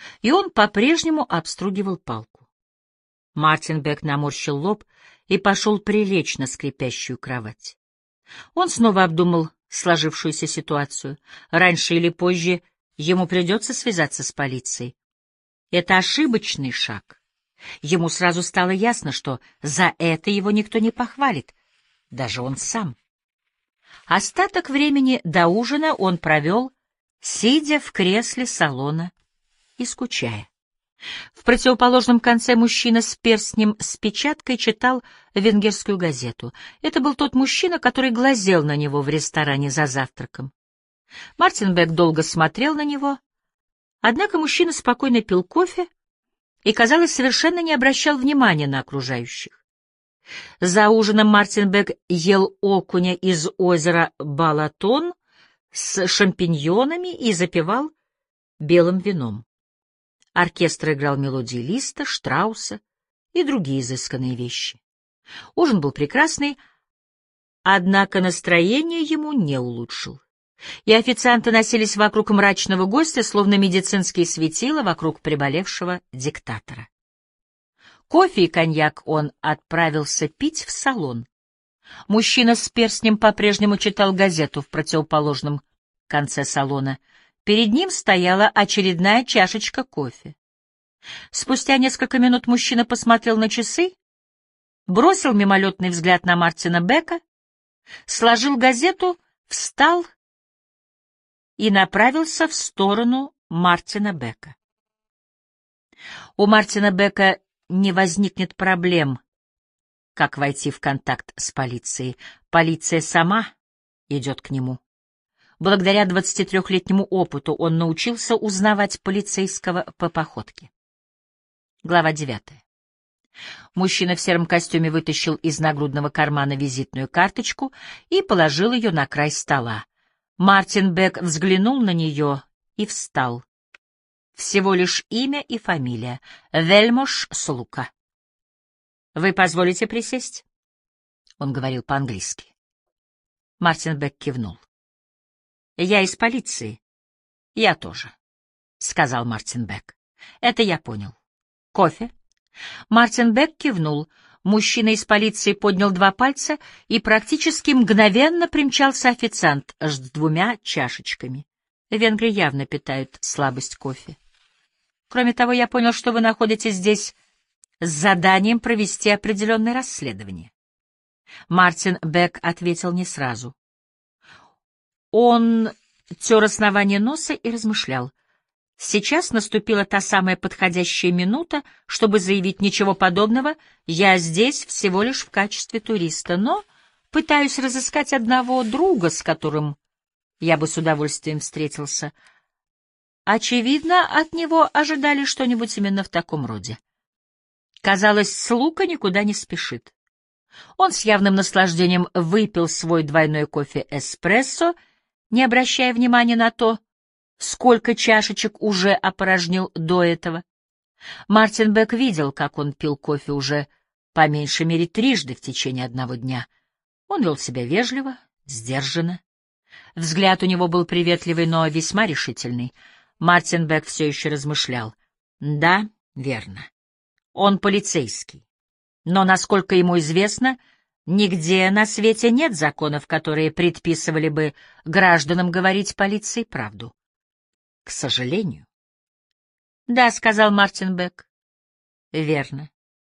и он по-прежнему обстругивал палку. Мартин Бек наморщил лоб и пошел прилечь на скрипящую кровать. Он снова обдумал сложившуюся ситуацию. Раньше или позже ему придется связаться с полицией. Это ошибочный шаг. Ему сразу стало ясно, что за это его никто не похвалит, даже он сам. Остаток времени до ужина он провел, сидя в кресле салона и скучая. В противоположном конце мужчина с перстнем с печаткой читал венгерскую газету. Это был тот мужчина, который глазел на него в ресторане за завтраком. Мартин Бек долго смотрел на него, однако мужчина спокойно пил кофе и, казалось, совершенно не обращал внимания на окружающих. За ужином Мартин Бек ел окуня из озера Балатон с шампиньонами и запивал белым вином. Оркестр играл мелодии Листа, Штрауса и другие изысканные вещи. Ужин был прекрасный, однако настроение ему не улучшил. И официанты носились вокруг мрачного гостя, словно медицинские светила вокруг приболевшего диктатора. Кофе и коньяк он отправился пить в салон. Мужчина с перстнем по-прежнему читал газету в противоположном конце салона. Перед ним стояла очередная чашечка кофе. Спустя несколько минут мужчина посмотрел на часы, бросил мимолетный взгляд на Мартина Бека, сложил газету, встал и направился в сторону Мартина Бека. У Мартина Бека не возникнет проблем, как войти в контакт с полицией. Полиция сама идет к нему. Благодаря 23-летнему опыту он научился узнавать полицейского по походке. Глава 9. Мужчина в сером костюме вытащил из нагрудного кармана визитную карточку и положил ее на край стола. Мартин Бек взглянул на нее и встал. Всего лишь имя и фамилия. Вельмош Слука. «Вы позволите присесть?» Он говорил по-английски. Мартин Бек кивнул. «Я из полиции». «Я тоже», — сказал Мартин Бек. «Это я понял. Кофе?» Мартин Бек кивнул. Мужчина из полиции поднял 2 пальца, и практически мгновенно примчался официант с 2 чашечками. Венгры явно питают слабость кофе. Кроме того, я понял, что вы находитесь здесь с заданием провести определенное расследование. Мартин Бек ответил не сразу. Он тер основание носа и размышлял. Сейчас наступила та самая подходящая минута, чтобы заявить: ничего подобного, я здесь всего лишь в качестве туриста, но пытаюсь разыскать одного друга, с которым я бы с удовольствием встретился. Очевидно, от него ожидали что-нибудь именно в таком роде. Казалось, Слука никуда не спешит. Он с явным наслаждением выпил свой двойной кофе эспрессо, не обращая внимания на то, сколько чашечек уже опорожнил до этого. Мартин Бек видел, как он пил кофе уже по меньшей мере 3 в течение одного дня. Он вел себя вежливо, сдержанно. Взгляд у него был приветливый, но весьма решительный. Мартин Бек все еще размышлял. Да, верно. Он полицейский. Но, насколько ему известно, нигде на свете нет законов, которые предписывали бы гражданам говорить полиции правду. К сожалению. Да, сказал Мартин Бек. Верно.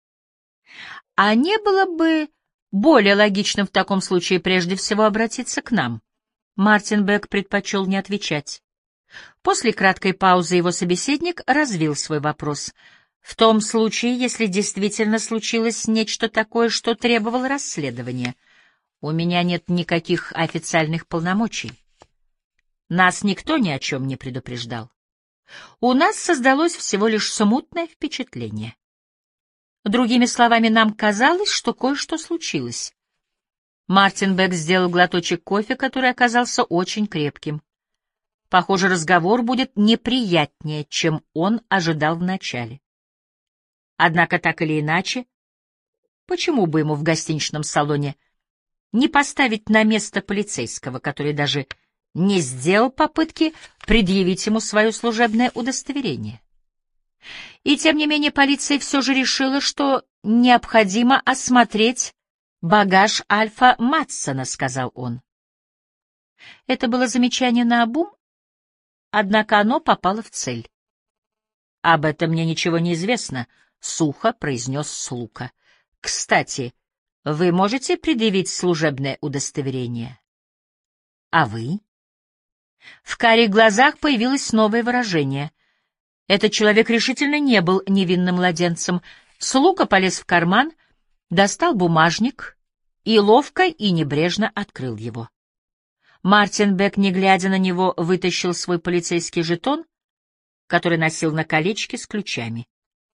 А не было бы более логичным в таком случае прежде всего обратиться к нам? Мартин Бек предпочел не отвечать. После краткой паузы его собеседник развил свой вопрос. В том случае, если действительно случилось нечто такое, что требовало расследования, у меня нет никаких официальных полномочий. Нас никто ни о чем не предупреждал. У нас создалось всего лишь смутное впечатление. Другими словами, нам казалось, что кое-что случилось. Мартин Бек сделал глоточек кофе, который оказался очень крепким. Похоже, разговор будет неприятнее, чем он ожидал вначале. Однако, так или иначе, почему бы ему в гостиничном салоне не поставить на место полицейского, который даже не сделал попытки предъявить ему свое служебное удостоверение? И тем не менее полиция все же решила, что необходимо осмотреть багаж Альфа Матсона, сказал он. Это было замечание наобум, однако оно попало в цель. «Об этом мне ничего не известно», — сухо произнес Слука. «Кстати, вы можете предъявить служебное удостоверение?» «А вы?» В карих глазах появилось новое выражение. Этот человек решительно не был невинным младенцем. Слука полез в карман, достал бумажник и ловко и небрежно открыл его. Мартин Бек, не глядя на него, вытащил свой полицейский жетон, который носил на колечке с ключами.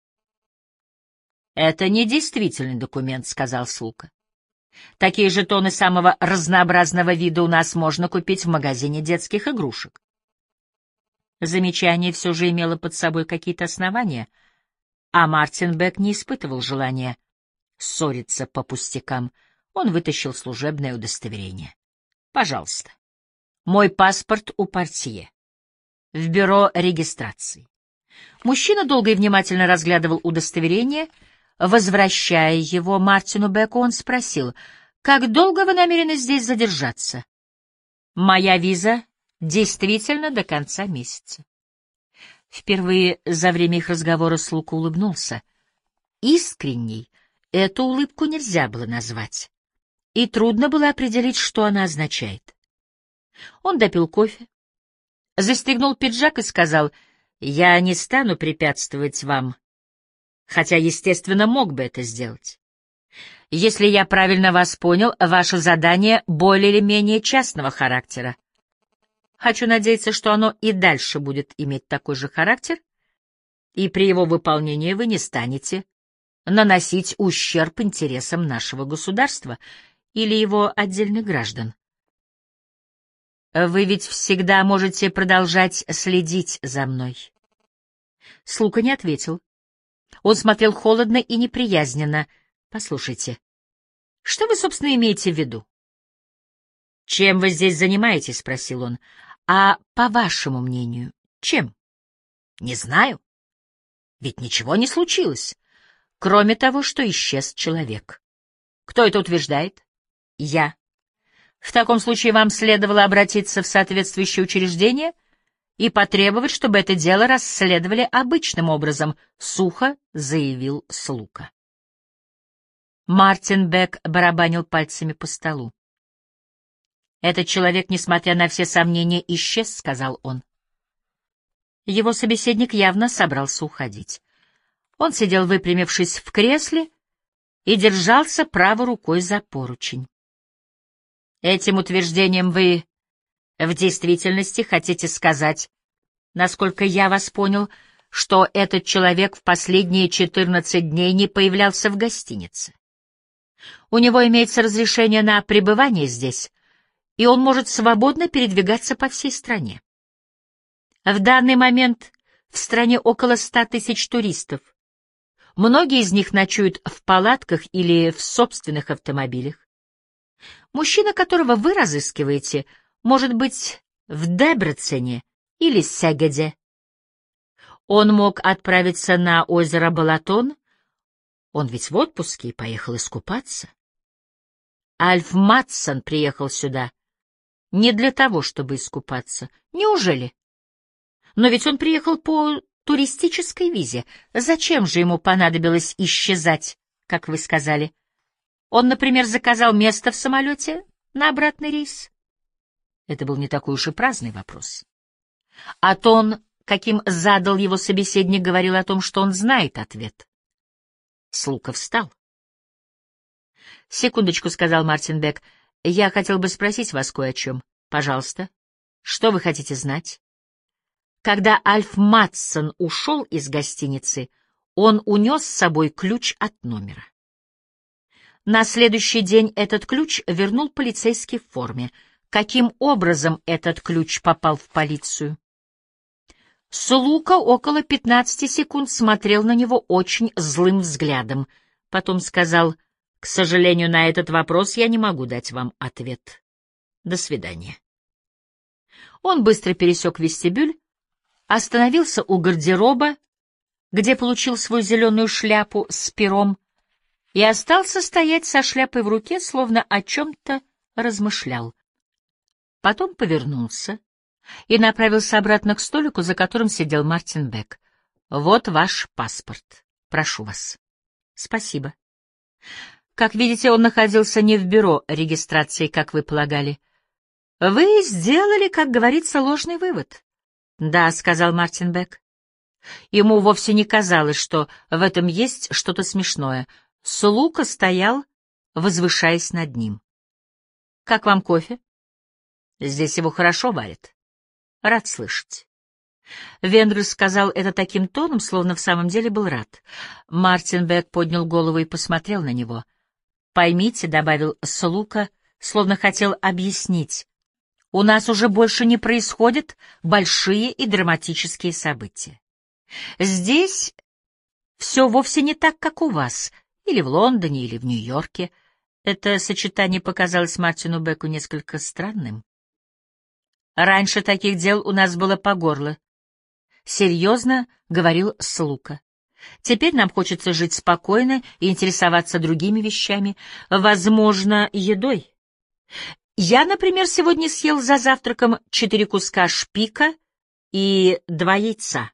«Это не действительный документ», — сказал Слука. «Такие жетоны самого разнообразного вида у нас можно купить в магазине детских игрушек». Замечание все же имело под собой какие-то основания, а Мартин Бек не испытывал желания ссориться по пустякам. Он вытащил служебное удостоверение. «Пожалуйста. Мой паспорт у портье. В бюро регистрации». Мужчина долго и внимательно разглядывал удостоверение. Возвращая его Мартину Беку, он спросил: «Как долго вы намерены здесь задержаться?» «Моя виза действительно до конца месяца». Впервые за время их разговора Слука улыбнулся. Искренней эту улыбку нельзя было назвать, и трудно было определить, что она означает. Он допил кофе, застегнул пиджак и сказал: «Я не стану препятствовать вам, хотя, естественно, мог бы это сделать. Если я правильно вас понял, ваше задание более или менее частного характера. Хочу надеяться, что оно и дальше будет иметь такой же характер, и при его выполнении вы не станете наносить ущерб интересам нашего государства или его отдельных граждан. Вы ведь всегда можете продолжать следить за мной». Слука не ответил. Он смотрел холодно и неприязненно. «Послушайте, что вы, собственно, имеете в виду?» «Чем вы здесь занимаетесь?» — спросил он. «А по вашему мнению, чем?» «Не знаю. Ведь ничего не случилось, кроме того, что исчез человек». «Кто это утверждает?» «Я». «В таком случае вам следовало обратиться в соответствующее учреждение и потребовать, чтобы это дело расследовали обычным образом», — сухо заявил Слука. Мартин Бек барабанил пальцами по столу. «Этот человек, несмотря на все сомнения, исчез», — сказал он. Его собеседник явно собрался уходить. Он сидел, выпрямившись в кресле, и держался правой рукой за поручень. «Этим утверждением вы в действительности хотите сказать, насколько я вас понял, что этот человек в последние 14 дней не появлялся в гостинице? У него имеется разрешение на пребывание здесь, и он может свободно передвигаться по всей стране. В данный момент в стране около 100 тысяч туристов. Многие из них ночуют в палатках или в собственных автомобилях. Мужчина, которого вы разыскиваете, может быть в Дебрецене или Сегеде. Он мог отправиться на озеро Балатон, он ведь в отпуске и поехал искупаться. Альф Матсон приехал сюда не для того, чтобы искупаться. Неужели? Но ведь он приехал по туристической визе. Зачем же ему понадобилось исчезать, как вы сказали? Он, например, заказал место в самолете на обратный рейс? Это был не такой уж и праздный вопрос. А тон, каким задал его собеседник, говорил о том, что он знает ответ. Слука встал. «Секундочку», — сказал Мартин Бек, — «я хотел бы спросить вас кое о чем. Пожалуйста, что вы хотите знать?» Когда Альф Матсон ушел из гостиницы, он унес с собой ключ от номера. На следующий день этот ключ вернул полицейский в форме. Каким образом этот ключ попал в полицию? Слука около 15 секунд смотрел на него очень злым взглядом. Потом сказал: «К сожалению, на этот вопрос я не могу дать вам ответ. До свидания». Он быстро пересек вестибюль, остановился у гардероба, где получил свою зеленую шляпу с пером, и остался стоять со шляпой в руке, словно о чем-то размышлял. Потом повернулся и направился обратно к столику, за которым сидел Мартин Бек. «Вот ваш паспорт. Прошу вас». «Спасибо». Как видите, он находился не в бюро регистрации, как вы полагали. Вы сделали, как говорится, ложный вывод. Да, — сказал Мартин Бек. Ему вовсе не казалось, что в этом есть что-то смешное. Слука стоял, возвышаясь над ним. Как вам кофе? Здесь его хорошо варят. Рад слышать. Венгер сказал это таким тоном, словно в самом деле был рад. Мартин Бек поднял голову и посмотрел на него. «Поймите», — добавил Слука, словно хотел объяснить, — «у нас уже больше не происходят большие и драматические события. Здесь все вовсе не так, как у вас, или в Лондоне, или в Нью-Йорке». Это сочетание показалось Мартину Беку несколько странным. «Раньше таких дел у нас было по горло», — серьезно говорил Слука. «Теперь нам хочется жить спокойно и интересоваться другими вещами, возможно, едой. Я, например, сегодня съел за завтраком 4 куска шпика и 2 яйца,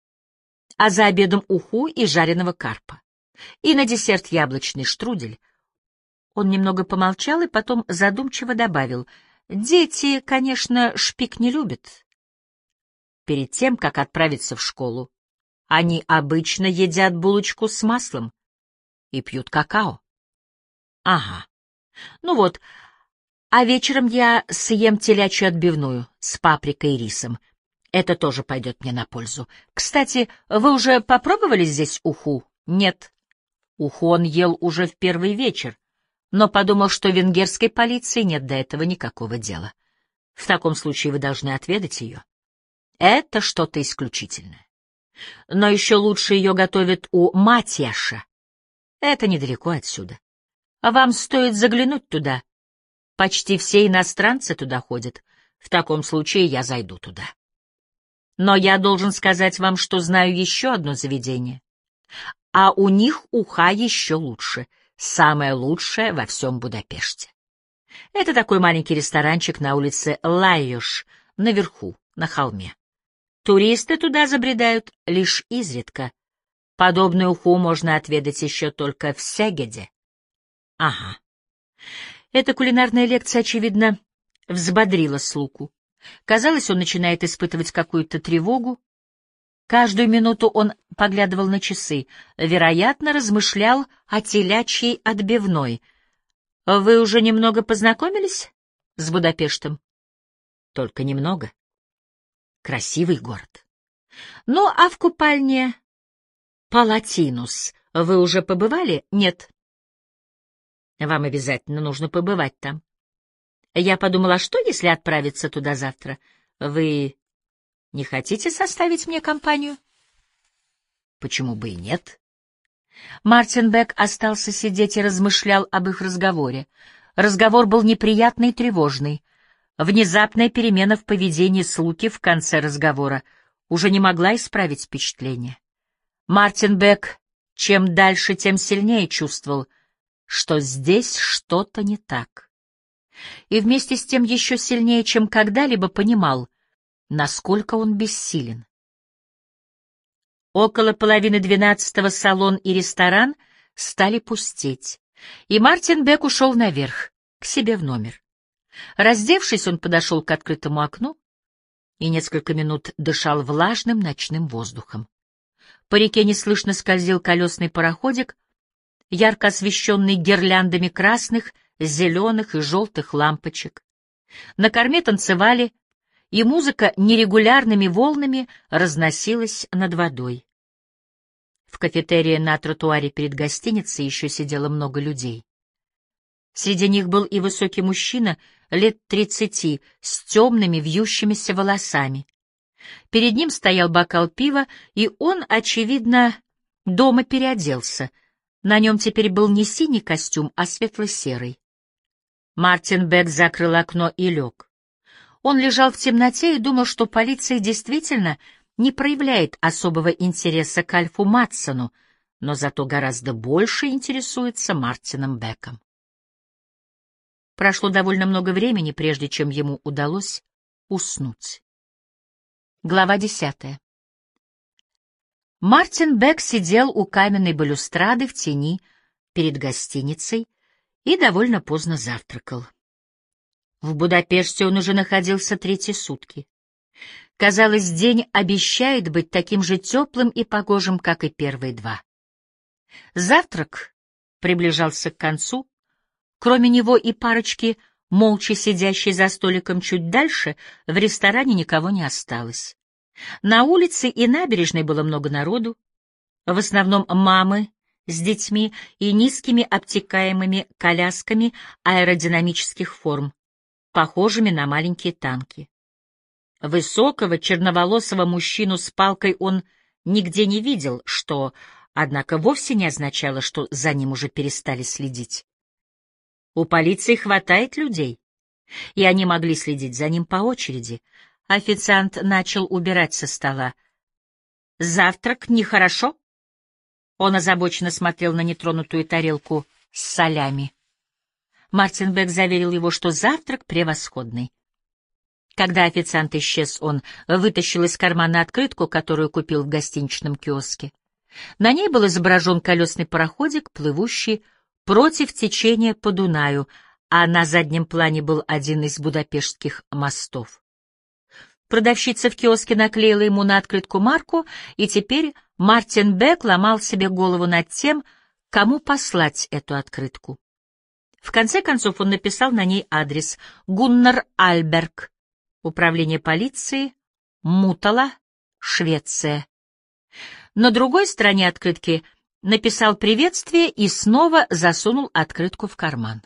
а за обедом уху и жареного карпа, и на десерт яблочный штрудель». Он немного помолчал и потом задумчиво добавил: «Дети, конечно, шпик не любят. Перед тем, как отправиться в школу, они обычно едят булочку с маслом и пьют какао». «Ага. Ну вот, а вечером я съем телячью отбивную с паприкой и рисом. Это тоже пойдет мне на пользу. Кстати, вы уже попробовали здесь уху?» «Нет. Уху он ел уже в первый вечер, но подумал, что венгерской полиции нет до этого никакого дела. В таком случае вы должны отведать ее. Это что-то исключительное. Но еще лучше ее готовят у Матьяша. Это недалеко отсюда. Вам стоит заглянуть туда. Почти все иностранцы туда ходят. В таком случае я зайду туда. Но я должен сказать вам, что знаю еще одно заведение. А у них уха еще лучше. Самое лучшее во всем Будапеште. Это такой маленький ресторанчик на улице Лайош, наверху, на холме. Туристы туда забредают лишь изредка. Подобную уху можно отведать еще только в Сегеде. Ага. Эта кулинарная лекция, очевидно, взбодрила Слуку. Казалось, он начинает испытывать какую-то тревогу. Каждую минуту он поглядывал на часы, вероятно, размышлял о телячьей отбивной. «Вы уже немного познакомились с Будапештом?» «Только немного. Красивый город». «Ну, а в купальне Палатинус вы уже побывали?» «Нет». «Вам обязательно нужно побывать там». Я подумала, что если отправиться туда завтра? Вы не хотите составить мне компанию? Почему бы и нет? Мартин Бек остался сидеть и размышлял об их разговоре. Разговор был неприятный и тревожный. Внезапная перемена в поведении Слуки в конце разговора уже не могла исправить впечатление. Мартин Бек чем дальше, тем сильнее чувствовал, что здесь что-то не так. И вместе с тем еще сильнее, чем когда-либо, понимал, насколько он бессилен. Около 11:30 салон и ресторан стали пустеть, и Мартин Бек ушел наверх, к себе в номер. Раздевшись, он подошел к открытому окну и несколько минут дышал влажным ночным воздухом. По реке неслышно скользил колесный пароходик, ярко освещенный гирляндами красных, зеленых и желтых лампочек. На корме танцевали, и музыка нерегулярными волнами разносилась над водой. В кафетерии на тротуаре перед гостиницей еще сидело много людей. Среди них был и высокий мужчина лет 30 с темными вьющимися волосами. Перед ним стоял бокал пива, и он, очевидно, дома переоделся. На нем теперь был не синий костюм, а светло-серый. Мартин Бек закрыл окно и лег. Он лежал в темноте и думал, что полиция действительно не проявляет особого интереса к Альфу Матсону, но зато гораздо больше интересуется Мартином Беком. Прошло довольно много времени, прежде чем ему удалось уснуть. Глава 10. Мартин Бек сидел у каменной балюстрады в тени перед гостиницей и довольно поздно завтракал. В Будапеште он уже находился третьи сутки. Казалось, день обещает быть таким же теплым и погожим, как и первые два. Завтрак приближался к концу. Кроме него и парочки, молча сидящей за столиком чуть дальше, в ресторане никого не осталось. На улице и набережной было много народу, в основном мамы с детьми и низкими обтекаемыми колясками аэродинамических форм, похожими на маленькие танки. Высокого черноволосого мужчину с палкой он нигде не видел, что, однако, вовсе не означало, что за ним уже перестали следить. У полиции хватает людей, и они могли следить за ним по очереди. Официант начал убирать со стола. «Завтрак нехорошо?» Он озабоченно смотрел на нетронутую тарелку с солями. Мартин Бек заверил его, что завтрак превосходный. Когда официант исчез, он вытащил из кармана открытку, которую купил в гостиничном киоске. На ней был изображен колесный пароходик, плывущий против течения по Дунаю, а на заднем плане был один из будапештских мостов. Продавщица в киоске наклеила ему на открытку марку, и теперь Мартин Бек ломал себе голову над тем, кому послать эту открытку. В конце концов он написал на ней адрес: Гуннар Альберг, управление полиции, Мутала, Швеция. На другой стороне открытки написал приветствие и снова засунул открытку в карман.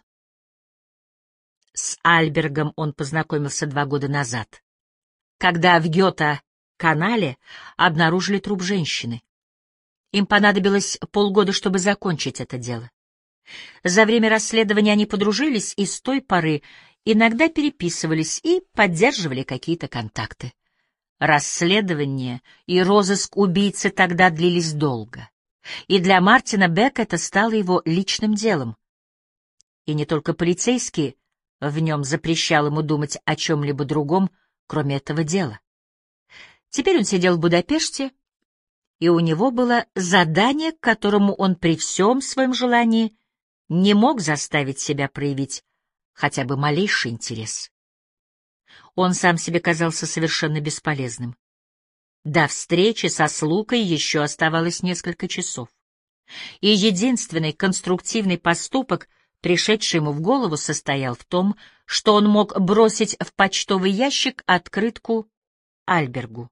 С Альбергом он познакомился 2 года назад, когда в Гёта-канале обнаружили труп женщины. Им понадобилось полгода, чтобы закончить это дело. За время расследования они подружились и с той поры иногда переписывались и поддерживали какие-то контакты. Расследование и розыск убийцы тогда длились долго, и для Мартина Бека это стало его личным делом. И не только полицейский в нем запрещал ему думать о чем-либо другом, кроме этого дела. Теперь он сидел в Будапеште, и у него было задание, к которому он при всем своем желании не мог заставить себя проявить хотя бы малейший интерес. Он сам себе казался совершенно бесполезным. До встречи со Слукой еще оставалось несколько часов. И единственный конструктивный поступок, пришедший ему в голову, состоял в том, что он мог бросить в почтовый ящик открытку Альбергу.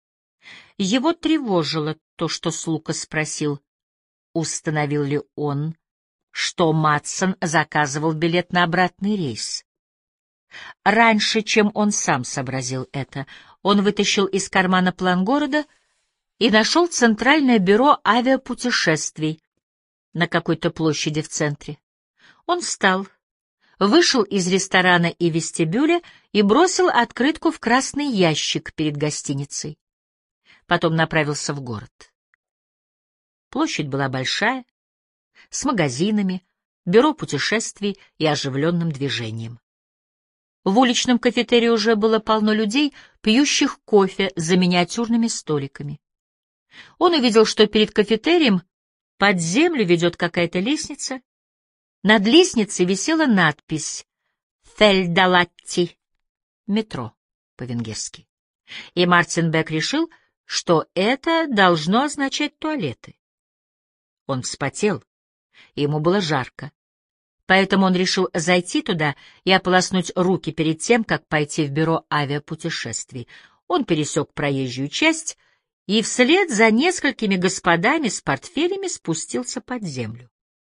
Его тревожило то, что Слука спросил, установил ли он, что Матсон заказывал билет на обратный рейс. Раньше, чем он сам сообразил это, он вытащил из кармана план города и нашел Центральное бюро авиапутешествий на какой-то площади в центре. Он встал, вышел из ресторана и вестибюля и бросил открытку в красный ящик перед гостиницей. Потом направился в город. Площадь была большая, с магазинами, бюро путешествий и оживленным движением. В уличном кафетерии уже было полно людей, пьющих кофе за миниатюрными столиками. Он увидел, что перед кафетерием под землю ведет какая-то лестница. Над лестницей висела надпись «Фельдалатти» — метро по-венгерски. И Мартин Бек решил, что это должно означать туалеты. Он вспотел, и ему было жарко. Поэтому он решил зайти туда и ополоснуть руки перед тем, как пойти в бюро авиапутешествий. Он пересек проезжую часть и вслед за несколькими господами с портфелями спустился под землю.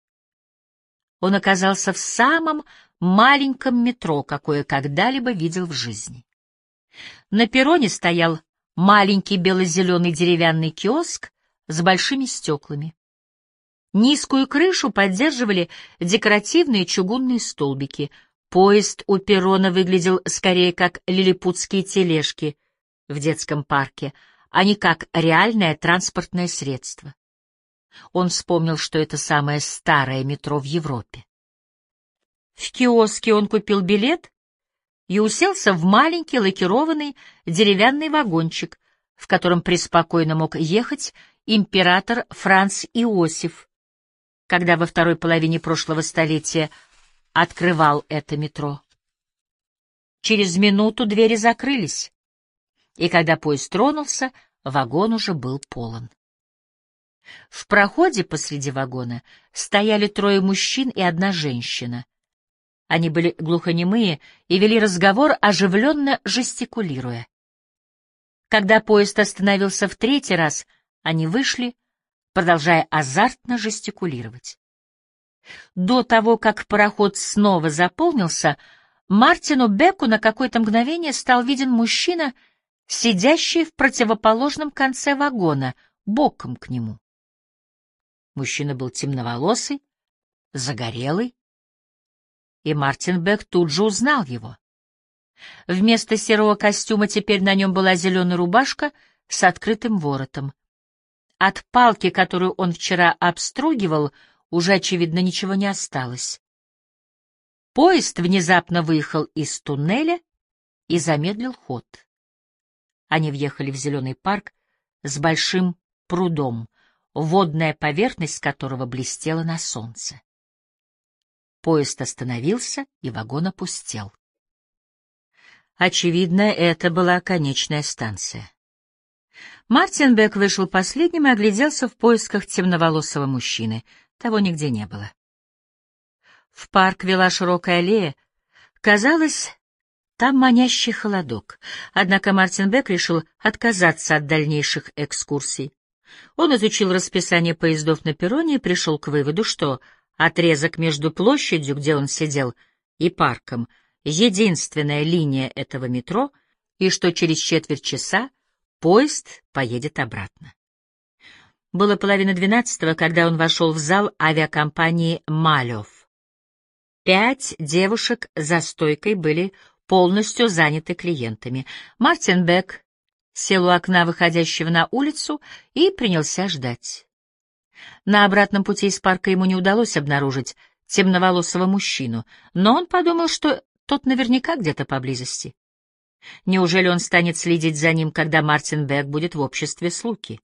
Он оказался в самом маленьком метро, какое когда-либо видел в жизни. На перроне стоял маленький бело-зеленый деревянный киоск с большими стеклами. Низкую крышу поддерживали декоративные чугунные столбики. Поезд у перрона выглядел скорее как лилипутские тележки в детском парке, а не как реальное транспортное средство. Он вспомнил, что это самое старое метро в Европе. В киоске он купил билет и уселся в маленький лакированный деревянный вагончик, в котором преспокойно мог ехать император Франц Иосиф, когда во второй половине прошлого столетия открывал это метро. Через минуту двери закрылись, и когда поезд тронулся, вагон уже был полон. В проходе посреди вагона стояли трое мужчин и одна женщина. Они были глухонемые и вели разговор, оживленно жестикулируя. Когда поезд остановился в третий раз, они вышли, продолжая азартно жестикулировать. До того, как пароход снова заполнился, Мартину Беку на какое-то мгновение стал виден мужчина, сидящий в противоположном конце вагона, боком к нему. Мужчина был темноволосый, загорелый, и Мартин Бек тут же узнал его. Вместо серого костюма теперь на нем была зеленая рубашка с открытым воротом. От палки, которую он вчера обстругивал, уже, очевидно, ничего не осталось. Поезд внезапно выехал из туннеля и замедлил ход. Они въехали в зеленый парк с большим прудом, водная поверхность которого блестела на солнце. Поезд остановился, и вагон опустел. Очевидно, это была конечная станция. Мартин Бек вышел последним и огляделся в поисках темноволосого мужчины. Того нигде не было. В парк вела широкая аллея. Казалось, там манящий холодок. Однако Мартин Бек решил отказаться от дальнейших экскурсий. Он изучил расписание поездов на перроне и пришел к выводу, что отрезок между площадью, где он сидел, и парком — единственная линия этого метро, и что через четверть часа поезд поедет обратно. Было 11:30, когда он вошел в зал авиакомпании «Малёв». 5 девушек за стойкой были полностью заняты клиентами. Мартин Бек сел у окна, выходящего на улицу, и принялся ждать. На обратном пути из парка ему не удалось обнаружить темноволосого мужчину, но он подумал, что тот наверняка где-то поблизости. Неужели он станет следить за ним, когда Мартин Бек будет в обществе Слуки?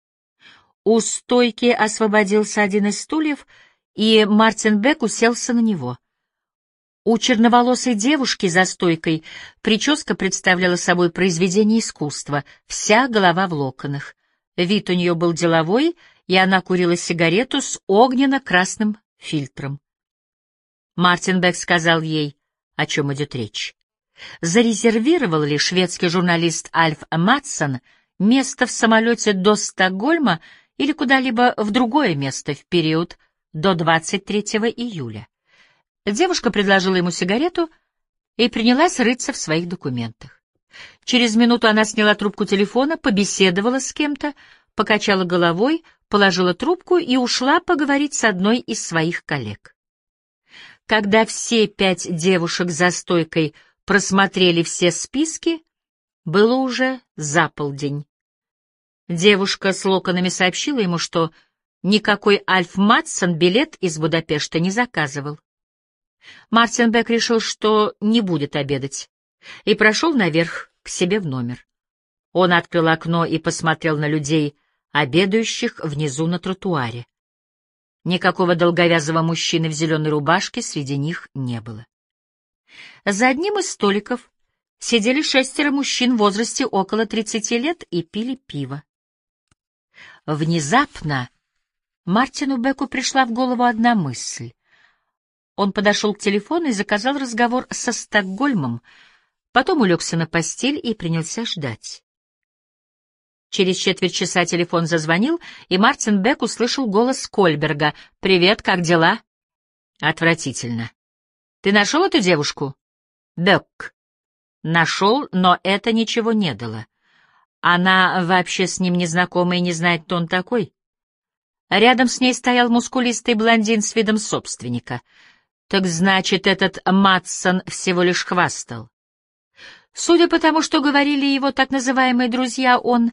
У стойки освободился один из стульев, и Мартин Бек уселся на него. У черноволосой девушки за стойкой прическа представляла собой произведение искусства, вся голова в локонах. Вид у нее был деловой, и она курила сигарету с огненно-красным фильтром. Мартин Бек сказал ей, о чем идет речь. Зарезервировал ли шведский журналист Альф Матсон место в самолете до Стокгольма или куда-либо в другое место в период до 23 июля? Девушка предложила ему сигарету и принялась рыться в своих документах. Через минуту она сняла трубку телефона, побеседовала с кем-то, покачала головой, положила трубку и ушла поговорить с одной из своих коллег. Когда все 5 девушек за стойкой просмотрели все списки, было уже за полдень. Девушка с локонами сообщила ему, что никакой Альф Матсон билет из Будапешта не заказывал. Мартин Бек решил, что не будет обедать, и прошел наверх к себе в номер. Он открыл окно и посмотрел на людей, обедающих внизу на тротуаре. Никакого долговязого мужчины в зеленой рубашке среди них не было. За одним из столиков сидели 6 мужчин в возрасте около 30 лет и пили пиво. Внезапно Мартину Беку пришла в голову одна мысль. Он подошел к телефону и заказал разговор со Стокгольмом, потом улегся на постель и принялся ждать. Через четверть часа телефон зазвонил, и Мартин Бек услышал голос Кольберга. «Привет, как дела?» «Отвратительно. Ты нашел эту девушку?» «Бек». «Нашел, но это ничего не дало. Она вообще с ним не знакома и не знает, кто он такой». Рядом с ней стоял мускулистый блондин с видом собственника. Так значит, этот Матсон всего лишь хвастал. Судя по тому, что говорили его так называемые друзья, он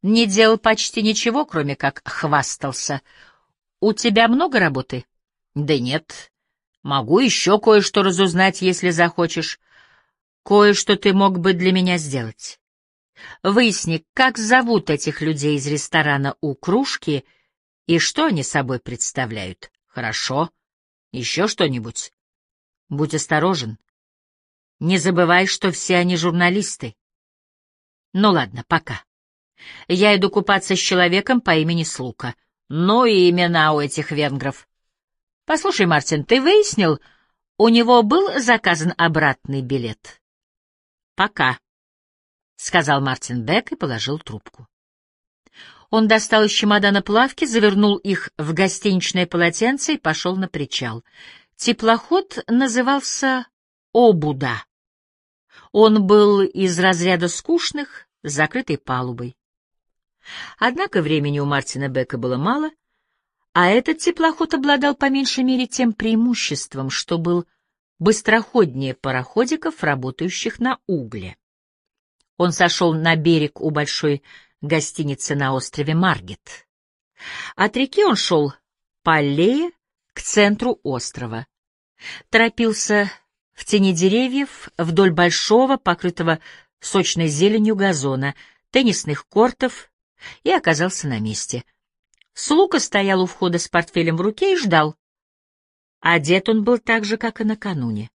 Не делал почти ничего, кроме как хвастался. У тебя много работы? Да нет. Могу еще кое-что разузнать, если захочешь. Кое-что ты мог бы для меня сделать. Выясни, как зовут этих людей из ресторана у кружки и что они собой представляют. Хорошо. Еще что-нибудь? Будь осторожен. Не забывай, что все они журналисты. Ну ладно, пока. Я иду купаться с человеком по имени Слука. Ну и имена у этих венгров. Послушай, Мартин, ты выяснил, у него был заказан обратный билет? Пока, — сказал Мартин Бек и положил трубку. Он достал из чемодана плавки, завернул их в гостиничное полотенце и пошел на причал. Теплоход назывался «Обуда». Он был из разряда скучных, с закрытой палубой. Однако времени у Мартина Бека было мало, а этот теплоход обладал по меньшей мере тем преимуществом, что был быстроходнее пароходиков, работающих на угле. Он сошел на берег у большой гостиницы на острове Маргет. От реки он шел по аллее к центру острова. Торопился в тени деревьев вдоль большого, покрытого сочной зеленью газона, теннисных кортов, и оказался на месте. Слука стоял у входа с портфелем в руке и ждал. Одет он был так же, как и накануне.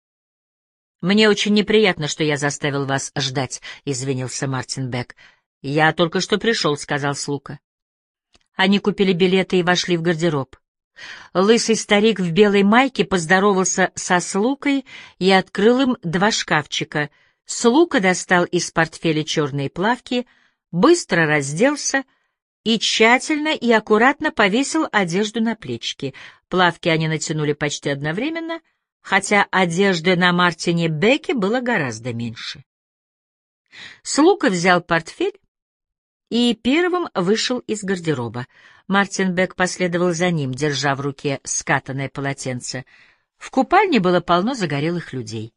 «Мне очень неприятно, что я заставил вас ждать», — извинился Мартин Бек. «Я только что пришел», — сказал Слука. Они купили билеты и вошли в гардероб. Лысый старик в белой майке поздоровался со Слукой и открыл им два шкафчика. Слука достал из портфеля черные плавки, быстро разделся и тщательно и аккуратно повесил одежду на плечики. Плавки они натянули почти одновременно, хотя одежды на Мартине Беке было гораздо меньше. Слука взял портфель и первым вышел из гардероба. Мартин Бек последовал за ним, держа в руке скатанное полотенце. В купальне было полно загорелых людей.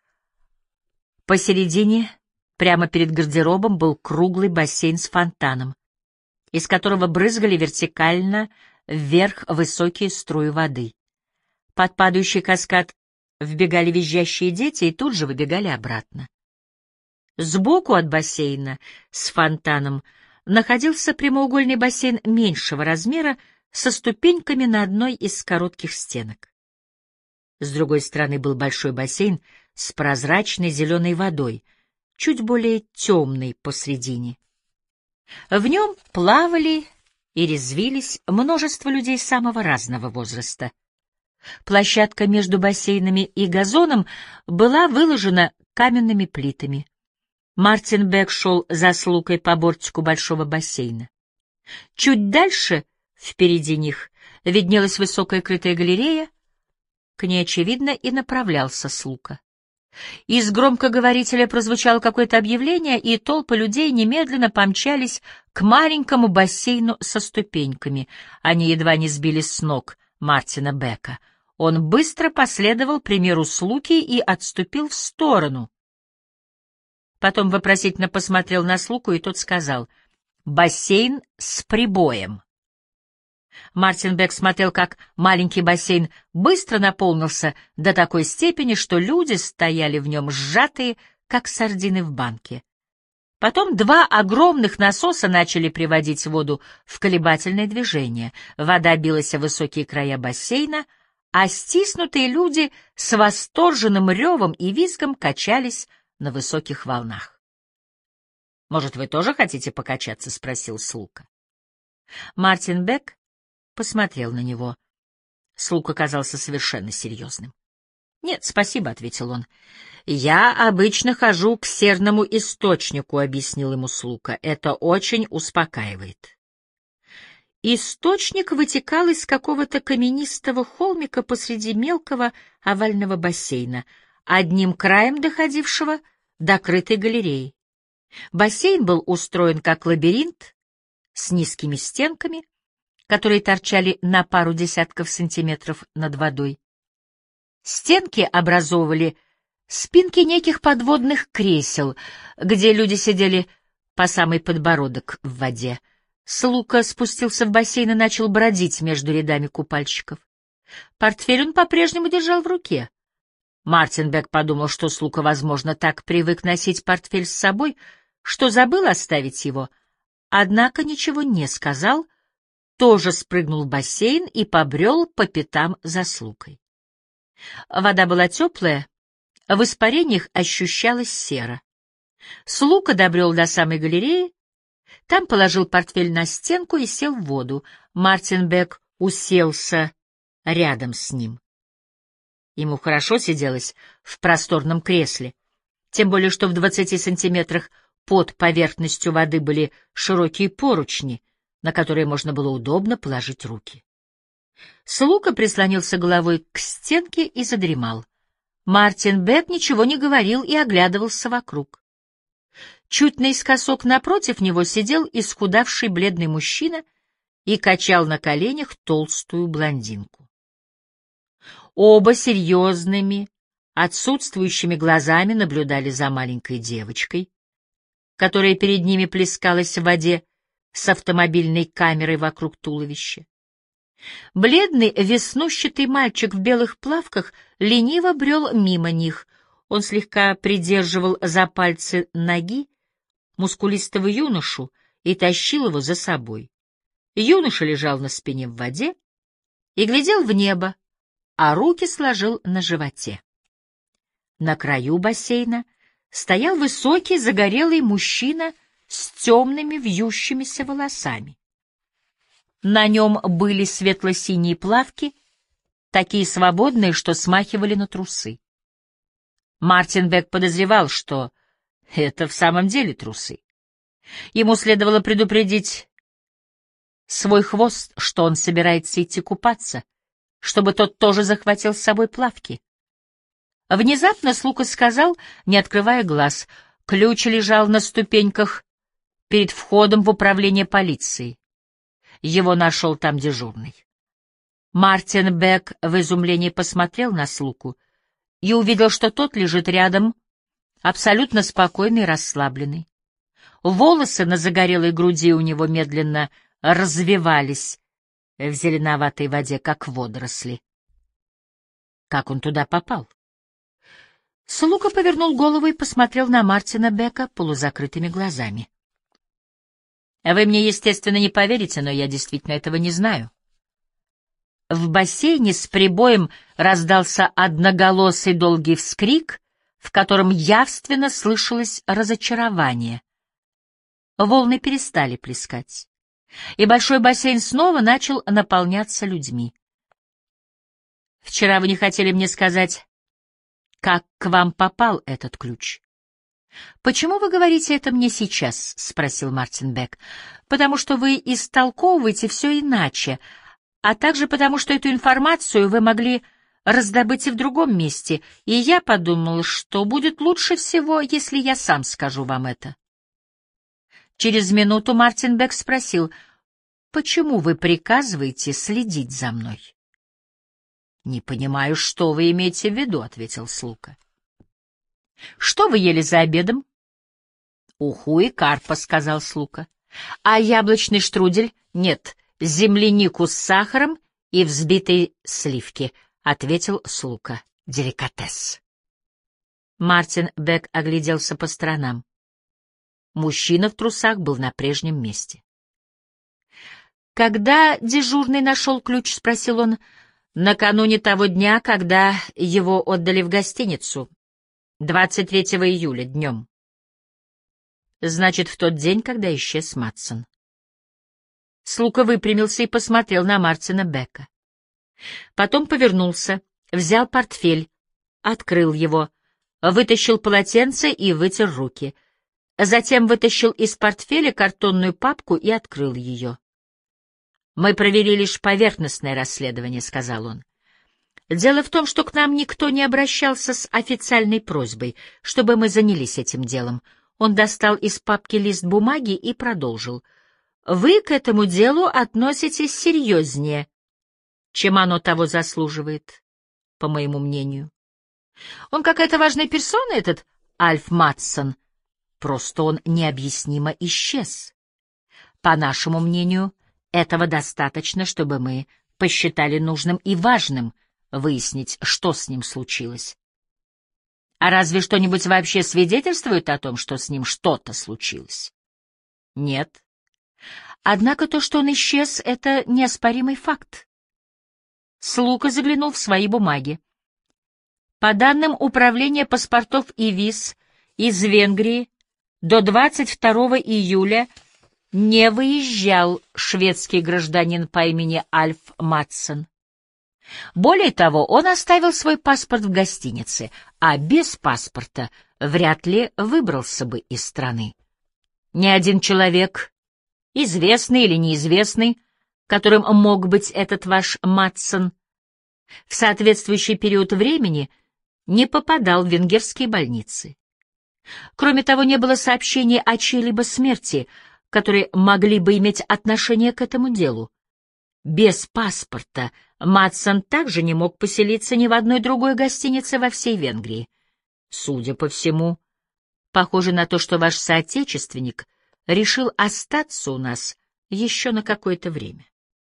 Посередине, прямо перед гардеробом, был круглый бассейн с фонтаном, из которого брызгали вертикально вверх высокие струи воды. Под падающий каскад вбегали визжащие дети и тут же выбегали обратно. Сбоку от бассейна с фонтаном находился прямоугольный бассейн меньшего размера со ступеньками на одной из коротких стенок. С другой стороны был большой бассейн с прозрачной зеленой водой, чуть более темной посредине. В нем плавали и резвились множество людей самого разного возраста. Площадка между бассейнами и газоном была выложена каменными плитами. Мартин Бек шел за Слукой по бортику большого бассейна. Чуть дальше, впереди них, виднелась высокая крытая галерея. К ней, очевидно, и направлялся Слука. Из громкоговорителя прозвучало какое-то объявление, и толпы людей немедленно помчались к маленькому бассейну со ступеньками. Они едва не сбили с ног Мартина Бека. Он быстро последовал примеру Слуки и отступил в сторону. Потом вопросительно посмотрел на Слуку, и тот сказал: «Бассейн с прибоем». Мартин Бек смотрел, как маленький бассейн быстро наполнился до такой степени, что люди стояли в нем сжатые, как сардины в банке. Потом два огромных насоса начали приводить воду в колебательное движение. Вода билась о высокие края бассейна, а стиснутые люди с восторженным ревом и визгом качались на высоких волнах. «Может, вы тоже хотите покачаться?» — спросил Слука. Мартин Бек посмотрел на него. Слука казался совершенно серьезным. «Нет, спасибо», — ответил он. «Я обычно хожу к серному источнику», — объяснил ему Слука. «Это очень успокаивает». Источник вытекал из какого-то каменистого холмика посреди мелкого овального бассейна, одним краем доходившего до крытой галереи. Бассейн был устроен как лабиринт с низкими стенками, которые торчали на пару десятков сантиметров над водой. Стенки образовывали спинки неких подводных кресел, где люди сидели по самый подбородок в воде. Слука спустился в бассейн и начал бродить между рядами купальщиков. Портфель он по-прежнему держал в руке. Мартин Бек подумал, что Слука, возможно, так привык носить портфель с собой, что забыл оставить его, однако ничего не сказал, тоже спрыгнул в бассейн и побрел по пятам за Слукой. Вода была теплая, в испарениях ощущалась сера. Слука добрел до самой галереи, там положил портфель на стенку и сел в воду. Мартин Бек уселся рядом с ним. Ему хорошо сиделось в просторном кресле, тем более что в 20 сантиметрах под поверхностью воды были широкие поручни, на которые можно было удобно положить руки. Слука прислонился головой к стенке и задремал. Мартин Бек ничего не говорил и оглядывался вокруг. Чуть наискосок напротив него сидел исхудавший бледный мужчина и качал на коленях толстую блондинку. Оба серьезными, отсутствующими глазами наблюдали за маленькой девочкой, которая перед ними плескалась в воде с автомобильной камерой вокруг туловища. Бледный, веснущатый мальчик в белых плавках лениво брел мимо них. Он слегка придерживал за пальцы ноги мускулистого юношу и тащил его за собой. Юноша лежал на спине в воде и глядел в небо, а руки сложил на животе. На краю бассейна стоял высокий загорелый мужчина с темными вьющимися волосами. На нем были светло-синие плавки, такие свободные, что смахивали на трусы. Мартин Бек подозревал, что это в самом деле трусы. Ему следовало предупредить свой хвост, что он собирается идти купаться, чтобы тот тоже захватил с собой плавки. Внезапно Слука сказал, не открывая глаз, ключ лежал на ступеньках перед входом в управление полиции. Его нашел там дежурный. Мартин Бек в изумлении посмотрел на Слуку и увидел, что тот лежит рядом, абсолютно спокойный и расслабленный. Волосы на загорелой груди у него медленно развивались в зеленоватой воде, как водоросли. Как он туда попал? Слука повернул голову и посмотрел на Мартина Бека полузакрытыми глазами. Вы мне, естественно, не поверите, но я действительно этого не знаю. В бассейне с прибоем раздался одноголосый долгий вскрик, в котором явственно слышалось разочарование. Волны перестали плескать, и большой бассейн снова начал наполняться людьми. Вчера вы не хотели мне сказать, как к вам попал этот ключ. «Почему вы говорите это мне сейчас?» — спросил Мартин Бек. «Потому что вы истолковываете все иначе, а также потому, что эту информацию вы могли раздобыть и в другом месте, и я подумал, что будет лучше всего, если я сам скажу вам это». Через минуту Мартин Бек спросил, «Почему вы приказываете следить за мной?» «Не понимаю, что вы имеете в виду», — ответил Слука. «Что вы ели за обедом?» «Уху и карпа», — сказал Слука. «А яблочный штрудель?» «Нет, землянику с сахаром и взбитые сливки», — ответил Слука. «Деликатес». Мартин Бек огляделся по сторонам. Мужчина в трусах был на прежнем месте. «Когда дежурный нашел ключ?» — спросил он. «Накануне того дня, когда его отдали в гостиницу. 23 июля, днем. Значит, в тот день, когда исчез Матсон». Слука выпрямился и посмотрел на Мартина Бека. Потом повернулся, взял портфель, открыл его, вытащил полотенце и вытер руки. Затем вытащил из портфеля картонную папку и открыл ее. «Мы провели лишь поверхностное расследование», — сказал он. «Дело в том, что к нам никто не обращался с официальной просьбой, чтобы мы занялись этим делом». Он достал из папки лист бумаги и продолжил. «Вы к этому делу относитесь серьезнее, чем оно того заслуживает, по моему мнению. Он какая-то важная персона, этот Альф Матсон. просто он необъяснимо исчез. По нашему мнению, этого достаточно, чтобы мы посчитали нужным и важным выяснить, что с ним случилось. А разве что-нибудь вообще свидетельствует о том, что с ним что-то случилось? Нет. Однако то, что он исчез, — это неоспоримый факт. Слука заглянул в свои бумаги. По данным Управления паспортов и виз из Венгрии, до 22 июля не выезжал шведский гражданин по имени Альф Матсен. Более того, он оставил свой паспорт в гостинице, а без паспорта вряд ли выбрался бы из страны. Ни один человек, известный или неизвестный, которым мог быть этот ваш Матсен, в соответствующий период времени не попадал в венгерские больницы. Кроме того, не было сообщений о чьей-либо смерти, которые могли бы иметь отношение к этому делу. Без паспорта Матсен также не мог поселиться ни в одной другой гостинице во всей Венгрии. Судя по всему, похоже на то, что ваш соотечественник решил остаться у нас еще на какое-то время.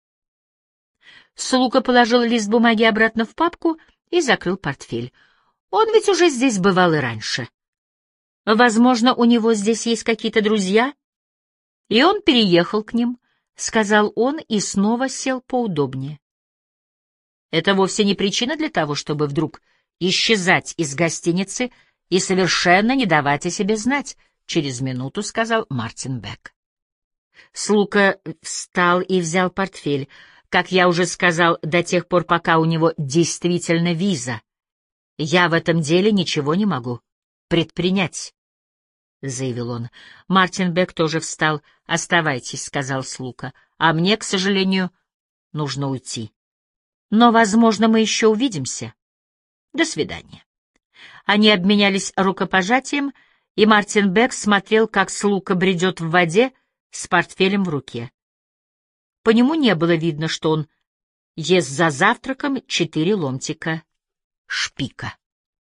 Слука положил лист бумаги обратно в папку и закрыл портфель. Он ведь уже здесь бывал и раньше. Возможно, у него здесь есть какие-то друзья, и он переехал к ним, — сказал он и снова сел поудобнее. Это вовсе не причина для того, чтобы вдруг исчезать из гостиницы и совершенно не давать о себе знать, — через минуту сказал Мартин Бек. Слука встал и взял портфель. Как я уже сказал, до тех пор, пока у него действительно виза, я в этом деле ничего не могу предпринять, — заявил он. Мартин Бек тоже встал. «Оставайтесь», — сказал Слука, — «а мне, к сожалению, нужно уйти. Но, возможно, мы еще увидимся. До свидания». Они обменялись рукопожатием, и Мартин Бек смотрел, как Слука бредет в воде с портфелем в руке. По нему не было видно, что он ест за завтраком 4 ломтика шпика.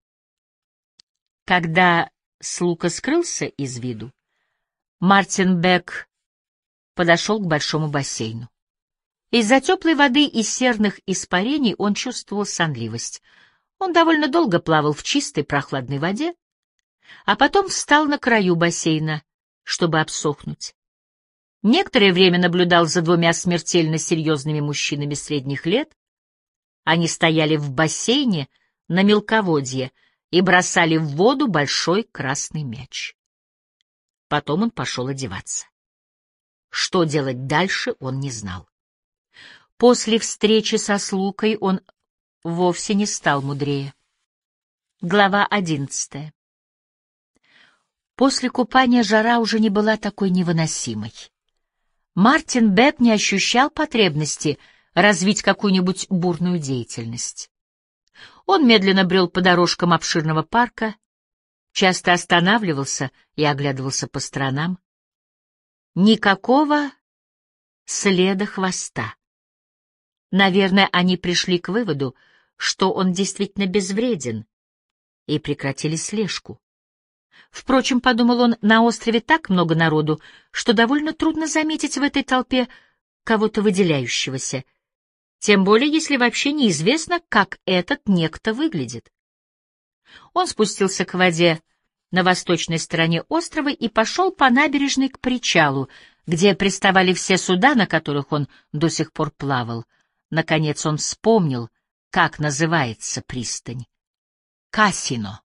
Когда Слука скрылся из виду, Мартин Бек подошел к большому бассейну. Из-за теплой воды и серных испарений он чувствовал сонливость. Он довольно долго плавал в чистой прохладной воде, а потом встал на краю бассейна, чтобы обсохнуть. Некоторое время наблюдал за 2 смертельно серьезными мужчинами средних лет. Они стояли в бассейне на мелководье и бросали в воду большой красный мяч. Потом он пошел одеваться. Что делать дальше, он не знал. После встречи со Слукой он вовсе не стал мудрее. Глава 11. После купания жара уже не была такой невыносимой. Мартин Бек не ощущал потребности развить какую-нибудь бурную деятельность. Он медленно брел по дорожкам обширного парка, часто останавливался и оглядывался по сторонам. Никакого следа хвоста. Наверное, они пришли к выводу, что он действительно безвреден, и прекратили слежку. Впрочем, подумал он, на острове так много народу, что довольно трудно заметить в этой толпе кого-то выделяющегося, тем более если вообще неизвестно, как этот некто выглядит. Он спустился к воде на восточной стороне острова и пошел по набережной к причалу, где приставали все суда, на которых он до сих пор плавал. Наконец он вспомнил, как называется пристань. Касино.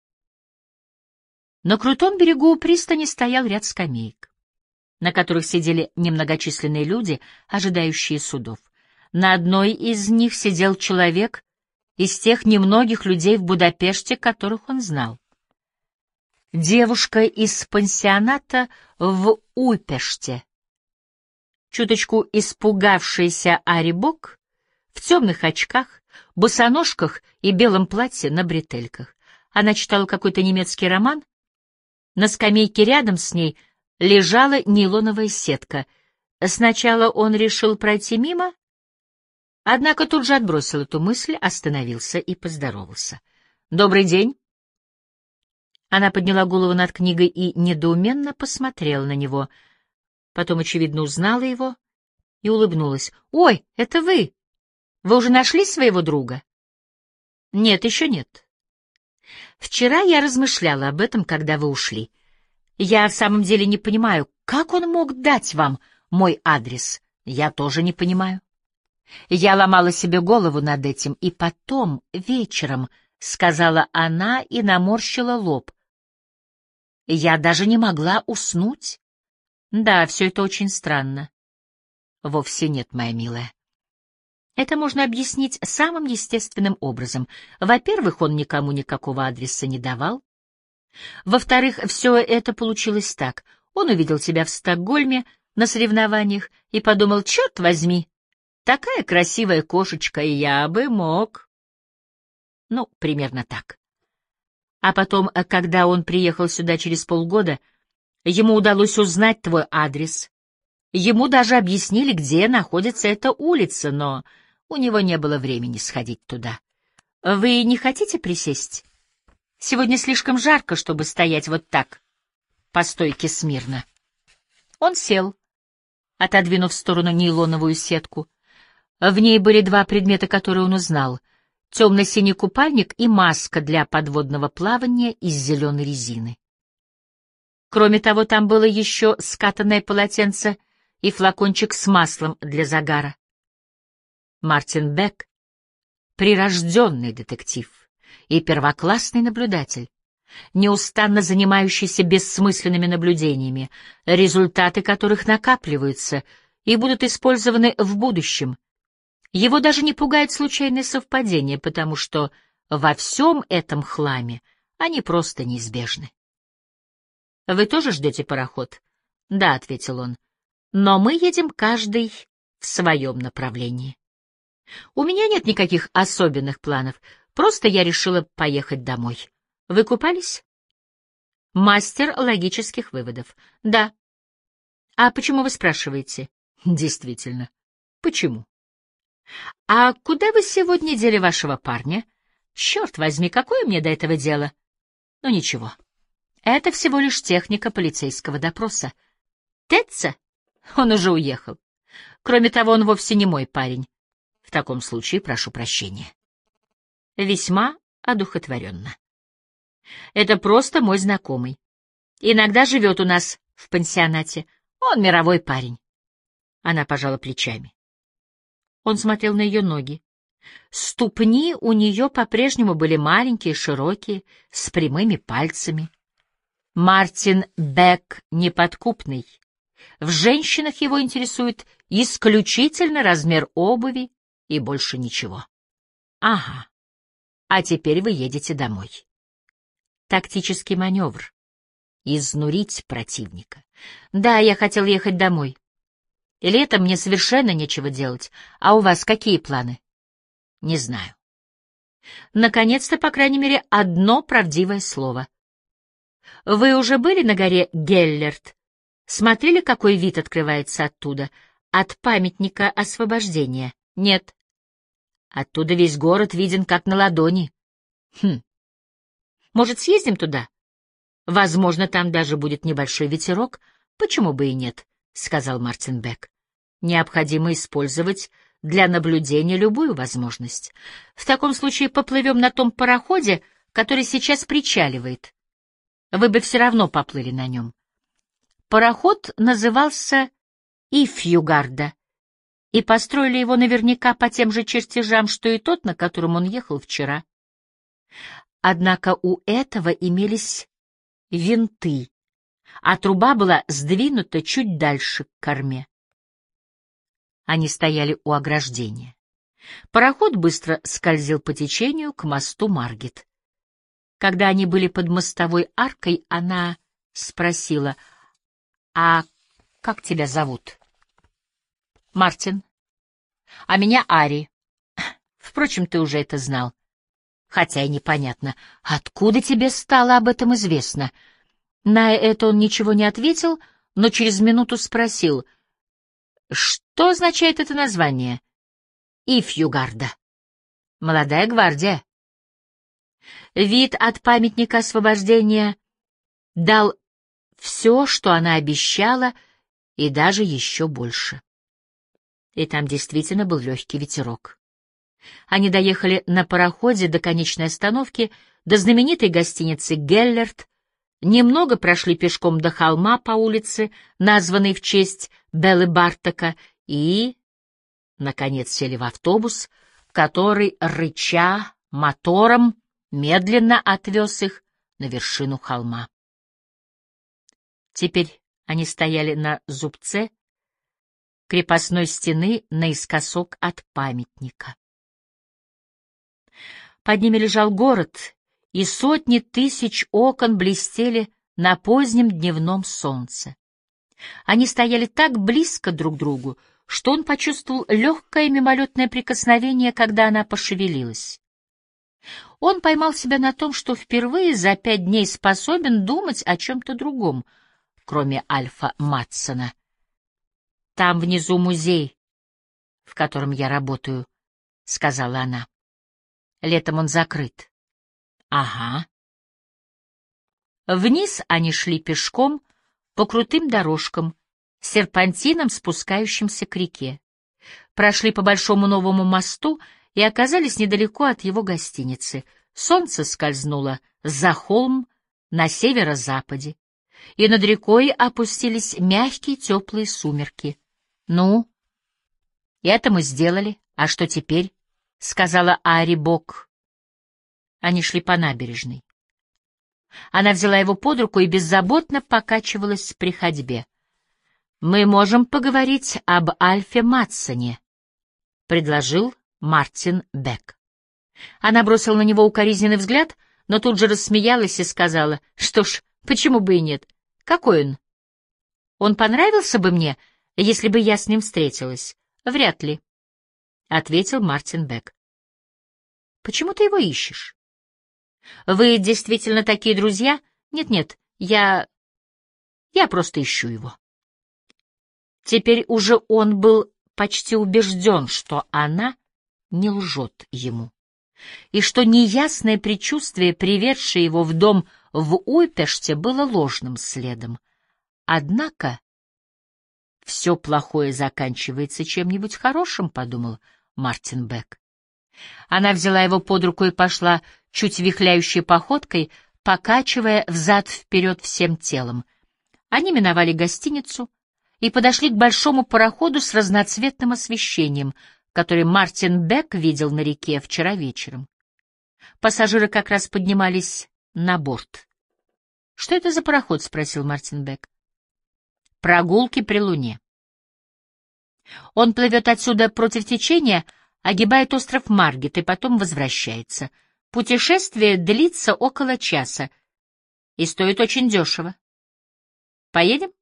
На крутом берегу у пристани стоял ряд скамеек, на которых сидели немногочисленные люди, ожидающие судов. На одной из них сидел человек из тех немногих людей в Будапеште, которых он знал. Девушка из пансионата в Упеште, чуточку испугавшаяся Ари Бок, в темных очках, босоножках и белом платье на бретельках. Она читала какой-то немецкий роман. На скамейке рядом с ней лежала нейлоновая сетка. Сначала он решил пройти мимо, однако тут же отбросил эту мысль, остановился и поздоровался. «Добрый день. Она подняла голову над книгой и недоуменно посмотрела на него. Потом, очевидно, узнала его и улыбнулась. «Ой, это вы! Вы уже нашли своего друга?» «Нет, еще нет. Вчера я размышляла об этом, когда вы ушли. Я в самом деле не понимаю, как он мог дать вам мой адрес. Я тоже не понимаю. Я ломала себе голову над этим, и потом, вечером, — сказала она и наморщила лоб. Я даже не могла уснуть. Да, все это очень странно. Вовсе нет, моя милая. Это можно объяснить самым естественным образом. Во-первых, он никому никакого адреса не давал. Во-вторых, все это получилось так. Он увидел тебя в Стокгольме на соревнованиях и подумал: черт возьми, такая красивая кошечка, и я бы мог. Ну, примерно так. А потом, когда он приехал сюда через полгода, ему удалось узнать твой адрес. Ему даже объяснили, где находится эта улица, но у него не было времени сходить туда. Вы не хотите присесть? Сегодня слишком жарко, чтобы стоять вот так, по стойке смирно. Он сел, отодвинув в сторону нейлоновую сетку. В ней были два предмета, которые он узнал: темно-синий купальник и маска для подводного плавания из зеленой резины. Кроме того, там было еще скатанное полотенце и флакончик с маслом для загара. Мартин Бек — прирожденный детектив и первоклассный наблюдатель, неустанно занимающийся бессмысленными наблюдениями, результаты которых накапливаются и будут использованы в будущем. Его даже не пугает случайные совпадения, потому что во всем этом хламе они просто неизбежны. «Вы тоже ждете пароход?» «Да», — ответил он, — «но мы едем каждый в своем направлении. У меня нет никаких особенных планов, просто я решила поехать домой. Вы купались?» «Мастер логических выводов». «Да». «А почему вы спрашиваете?» «Действительно, почему?» «А куда вы сегодня дели вашего парня?» «Черт возьми, какое мне до этого дело?» «Ну ничего, это всего лишь техника полицейского допроса». «Тетца? Он уже уехал. Кроме того, он вовсе не мой парень. В таком случае прошу прощения». Весьма одухотворенно. «Это просто мой знакомый. Иногда живет у нас в пансионате. Он мировой парень». Она пожала плечами. Он смотрел на ее ноги. Ступни у нее по-прежнему были маленькие, широкие, с прямыми пальцами. Мартин Бек неподкупный. В женщинах его интересует исключительно размер обуви и больше ничего. Ага, а теперь вы едете домой. Тактический маневр. Изнурить противника. Да, я хотел ехать домой. Летом мне совершенно нечего делать. А у вас какие планы? Не знаю. Наконец-то, по крайней мере, одно правдивое слово. Вы уже были на горе Геллерт? Смотрели, какой вид открывается оттуда? От памятника освобождения? Нет. Оттуда весь город виден как на ладони. Может, съездим туда? Возможно, там даже будет небольшой ветерок. Почему бы и нет? — сказал Мартин Бек. «Необходимо использовать для наблюдения любую возможность. В таком случае поплывем на том пароходе, который сейчас причаливает. Вы бы все равно поплыли на нем». Пароход назывался «Ифьюгарда», и построили его наверняка по тем же чертежам, что и тот, на котором он ехал вчера. Однако у этого имелись винты, а труба была сдвинута чуть дальше к корме. Они стояли у ограждения. Пароход быстро скользил по течению к мосту Маргет. Когда они были под мостовой аркой, она спросила: «А как тебя зовут?» «Мартин. А меня Ари. Впрочем, ты уже это знал. Хотя и непонятно, откуда тебе стало об этом известно?» На это он ничего не ответил, но через минуту спросил: «Что означает это название?» «Ифьюгарда». «Молодая гвардия». Вид от памятника освобождения дал все, что она обещала, и даже еще больше. И там действительно был легкий ветерок. Они доехали на пароходе до конечной остановки, до знаменитой гостиницы «Геллерт», немного прошли пешком до холма по улице, названной в честь Беллы Бартака, и, наконец, сели в автобус, который, рыча мотором, медленно отвез их на вершину холма. Теперь они стояли на зубце крепостной стены наискосок от памятника. Под ними лежал город, и сотни тысяч окон блестели на позднем дневном солнце. Они стояли так близко друг к другу, что он почувствовал легкое мимолетное прикосновение, когда она пошевелилась. Он поймал себя на том, что впервые за 5 дней способен думать о чем-то другом, кроме Альфа Матсона. «Там внизу музей, в котором я работаю», — сказала она. «Летом он закрыт». «Ага». Вниз они шли пешком по крутым дорожкам, серпантином, спускающимся к реке. Прошли по большому новому мосту и оказались недалеко от его гостиницы. Солнце скользнуло за холм на северо-западе, и над рекой опустились мягкие теплые сумерки. «Ну, это мы сделали. А что теперь?» — сказала Ари Бок. Они шли по набережной. Она взяла его под руку и беззаботно покачивалась при ходьбе. «Мы можем поговорить об Альфе Матсоне», — предложил Мартин Бек. Она бросила на него укоризненный взгляд, но тут же рассмеялась и сказала: «Что ж, почему бы и нет? Какой он? Он понравился бы мне, если бы я с ним встретилась?» «Вряд ли», — ответил Мартин Бек. «Почему ты его ищешь? Вы действительно такие друзья?» «Нет-нет, я просто ищу его». Теперь уже он был почти убежден, что она не лжет ему, и что неясное предчувствие, приведшее его в дом в Уйпеште, было ложным следом. Однако все плохое заканчивается чем-нибудь хорошим, — подумал Мартин Бек. Она взяла его под руку и пошла чуть вихляющей походкой, покачивая взад-вперед всем телом. Они миновали гостиницу и подошли к большому пароходу с разноцветным освещением, который Мартин Бек видел на реке вчера вечером. Пассажиры как раз поднимались на борт. «Что это за пароход?» — спросил Мартин Бек. «Прогулки при луне. Он плывет отсюда против течения, огибает остров Маргет и потом возвращается. Путешествие длится около часа и стоит очень дешево. Поедем?»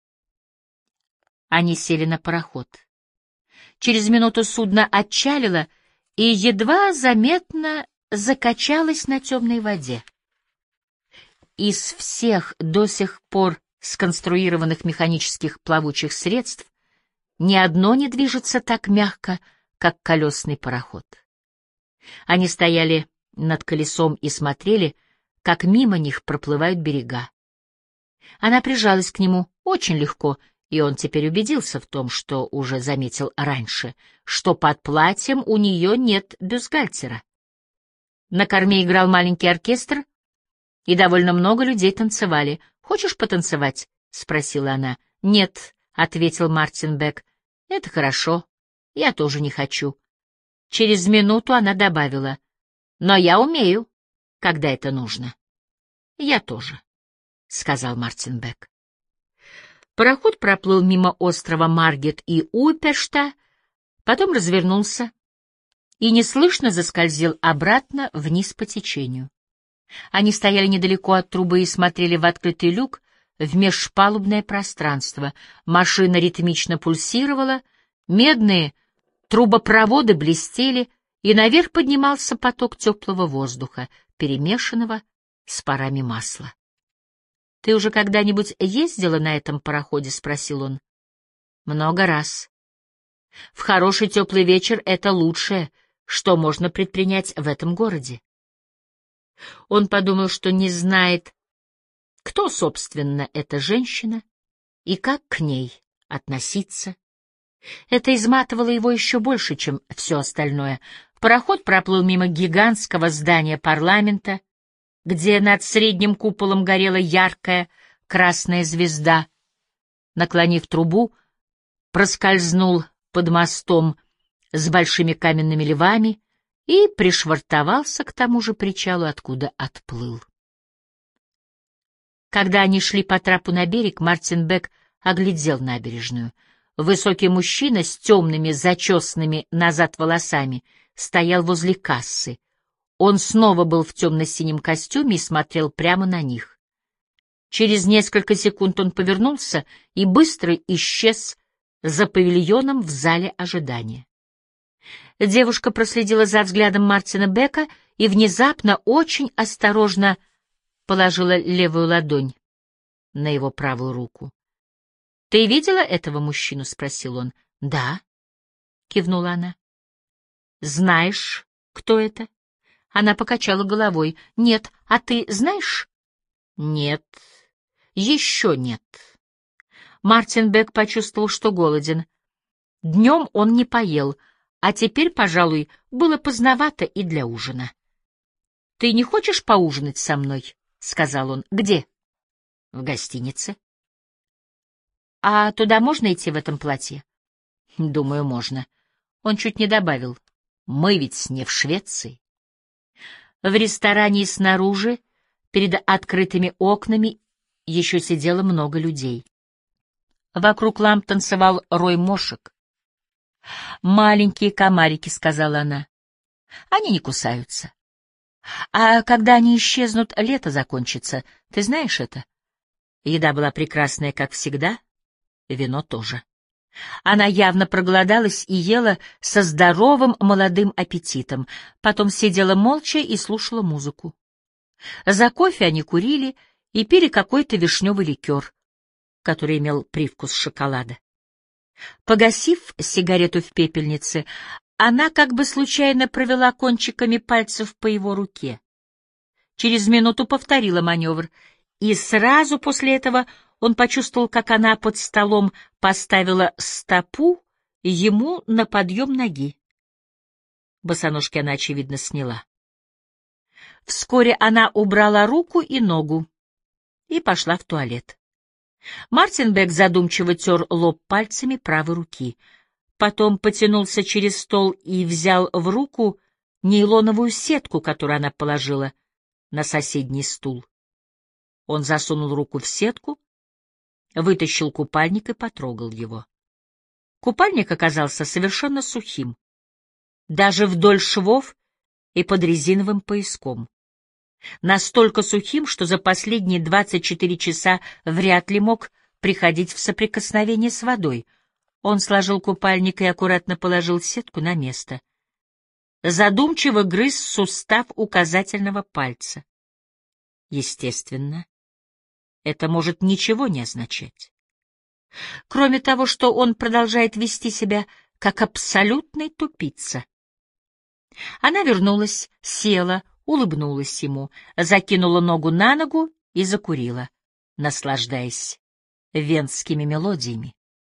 Они сели на пароход. Через минуту судно отчалило и едва заметно закачалось на темной воде. Из всех до сих пор сконструированных механических плавучих средств ни одно не движется так мягко, как колесный пароход. Они стояли над колесом и смотрели, как мимо них проплывают берега. Она прижалась к нему очень легко, и он теперь убедился в том, что уже заметил раньше, что под платьем у нее нет бюстгальтера. На корме играл маленький оркестр, и довольно много людей танцевали. «Хочешь потанцевать?» — спросила она. «Нет», — ответил Мартин Бек. «Это хорошо. Я тоже не хочу». Через минуту она добавила: «Но я умею, когда это нужно». «Я тоже», — сказал Мартин Бек. Пароход проплыл мимо острова Маргет и Уйпешта, потом развернулся и неслышно заскользил обратно вниз по течению. Они стояли недалеко от трубы и смотрели в открытый люк в межпалубное пространство. Машина ритмично пульсировала, медные трубопроводы блестели, и наверх поднимался поток теплого воздуха, перемешанного с парами масла. «Ты уже когда-нибудь ездила на этом пароходе?» — спросил он. «Много раз. В хороший теплый вечер это лучшее, что можно предпринять в этом городе». Он подумал, что не знает, кто, собственно, эта женщина и как к ней относиться. Это изматывало его еще больше, чем все остальное. Пароход проплыл мимо гигантского здания парламента, где над средним куполом горела яркая красная звезда. Наклонив трубу, проскользнул под мостом с большими каменными левами и пришвартовался к тому же причалу, откуда отплыл. Когда они шли по трапу на берег, Мартин Бек оглядел набережную. Высокий мужчина с темными, зачесанными назад волосами стоял возле кассы. Он снова был в темно-синем костюме и смотрел прямо на них. Через несколько секунд он повернулся и быстро исчез за павильоном в зале ожидания. Девушка проследила за взглядом Мартина Бека и внезапно, очень осторожно положила левую ладонь на его правую руку. — Ты видела этого мужчину? — спросил он. — Да, — кивнула она. — Знаешь, кто это? Она покачала головой. — Нет. А ты знаешь? — Нет. Еще нет. Мартин Бек почувствовал, что голоден. Днем он не поел, а теперь, пожалуй, было поздновато и для ужина. — Ты не хочешь поужинать со мной? — сказал он. — Где? — В гостинице. — А туда можно идти в этом платье? — Думаю, можно. Он чуть не добавил. — Мы ведь не в Швеции. В ресторане и снаружи, перед открытыми окнами, еще сидело много людей. Вокруг ламп танцевал рой мошек. «Маленькие комарики», — сказала она. «Они не кусаются. А когда они исчезнут, лето закончится. Ты знаешь это?» Еда была прекрасная, как всегда, вино тоже. Она явно проголодалась и ела со здоровым молодым аппетитом, потом сидела молча и слушала музыку. За кофе они курили и пили какой-то вишневый ликер, который имел привкус шоколада. Погасив сигарету в пепельнице, она как бы случайно провела кончиками пальцев по его руке. Через минуту повторила маневр, и сразу после этого он почувствовал, как она под столом поставила стопу ему на подъем ноги. Босоножки она, очевидно, сняла. Вскоре она убрала руку и ногу и пошла в туалет. Мартин Бек задумчиво тер лоб пальцами правой руки. Потом потянулся через стол и взял в руку нейлоновую сетку, которую она положила на соседний стул. Он засунул руку в сетку, вытащил купальник и потрогал его. Купальник оказался совершенно сухим, даже вдоль швов и под резиновым пояском. Настолько сухим, что за последние 24 часа вряд ли мог приходить в соприкосновение с водой. Он сложил купальник и аккуратно положил сетку на место. Задумчиво грыз сустав указательного пальца. Естественно, это может ничего не означать. Кроме того, что он продолжает вести себя как абсолютный тупица. Она вернулась, села, улыбнулась ему, закинула ногу на ногу и закурила, наслаждаясь венскими мелодиями.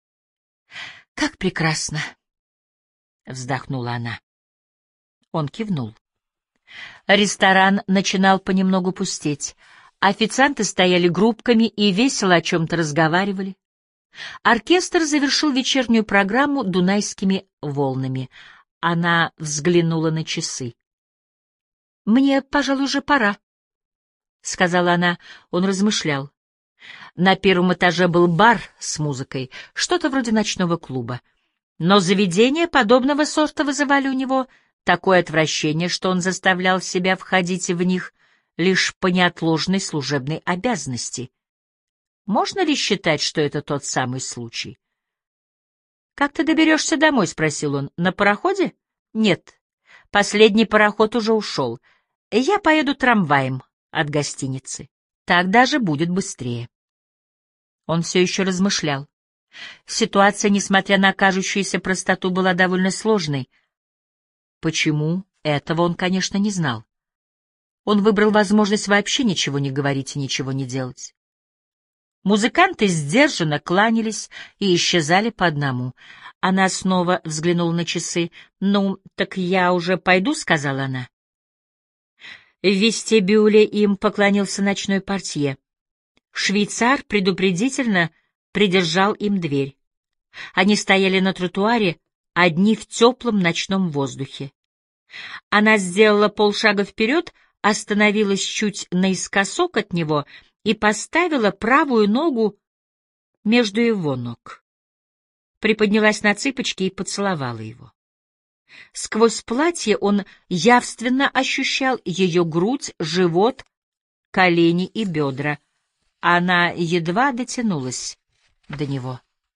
«Как прекрасно!» — вздохнула она. Он кивнул. Ресторан начинал понемногу пустеть. Официанты стояли группками и весело о чем-то разговаривали. Оркестр завершил вечернюю программу дунайскими волнами. Она взглянула на часы. «Мне, пожалуй, уже пора», — сказала она. Он размышлял. На первом этаже был бар с музыкой, что-то вроде ночного клуба. Но заведения подобного сорта вызывали у него такое отвращение, что он заставлял себя входить в них лишь по неотложной служебной обязанности. Можно ли считать, что это тот самый случай? «Как ты доберешься домой?» — спросил он. «На пароходе?» «Нет, последний пароход уже ушел. Я поеду трамваем от гостиницы. Так даже будет быстрее». Он все еще размышлял. Ситуация, несмотря на кажущуюся простоту, была довольно сложной. Почему? Этого он, конечно, не знал. Он выбрал возможность вообще ничего не говорить и ничего не делать. Музыканты сдержанно кланялись и исчезали по одному. Она снова взглянула на часы. «Ну, так я уже пойду», — сказала она. В вестибюле им поклонился ночной портье. Швейцар предупредительно придержал им дверь. Они стояли на тротуаре, одни в теплом ночном воздухе. Она сделала полшага вперед, остановилась чуть наискосок от него и поставила правую ногу между его ног. Приподнялась на цыпочки и поцеловала его. Сквозь платье он явственно ощущал ее грудь, живот, колени и бедра. Она едва дотянулась до него.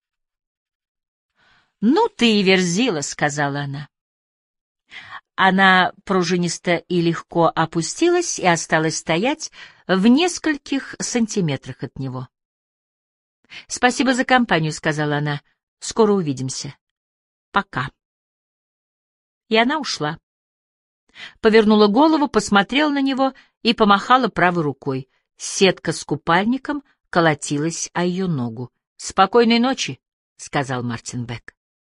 «Ну ты и верзила», — сказала она. Она пружинисто и легко опустилась и осталась стоять в нескольких сантиметрах от него. «Спасибо за компанию», — сказала она. «Скоро увидимся. Пока». И она ушла. Повернула голову, посмотрела на него и помахала правой рукой. Сетка с купальником колотилась о ее ногу. «Спокойной ночи», — сказал Мартин Бек.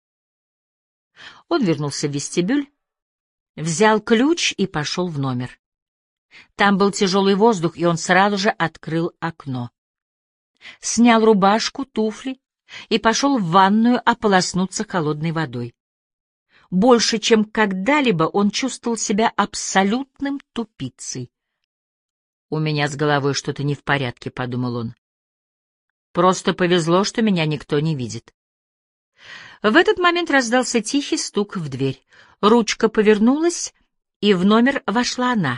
Он вернулся в вестибюль, взял ключ и пошел в номер. Там был тяжелый воздух, и он сразу же открыл окно. Снял рубашку, туфли и пошел в ванную ополоснуться холодной водой. Больше, чем когда-либо, он чувствовал себя абсолютным тупицей. «У меня с головой что-то не в порядке», — подумал он. «Просто повезло, что меня никто не видит». В этот момент раздался тихий стук в дверь. Ручка повернулась, и в номер вошла она.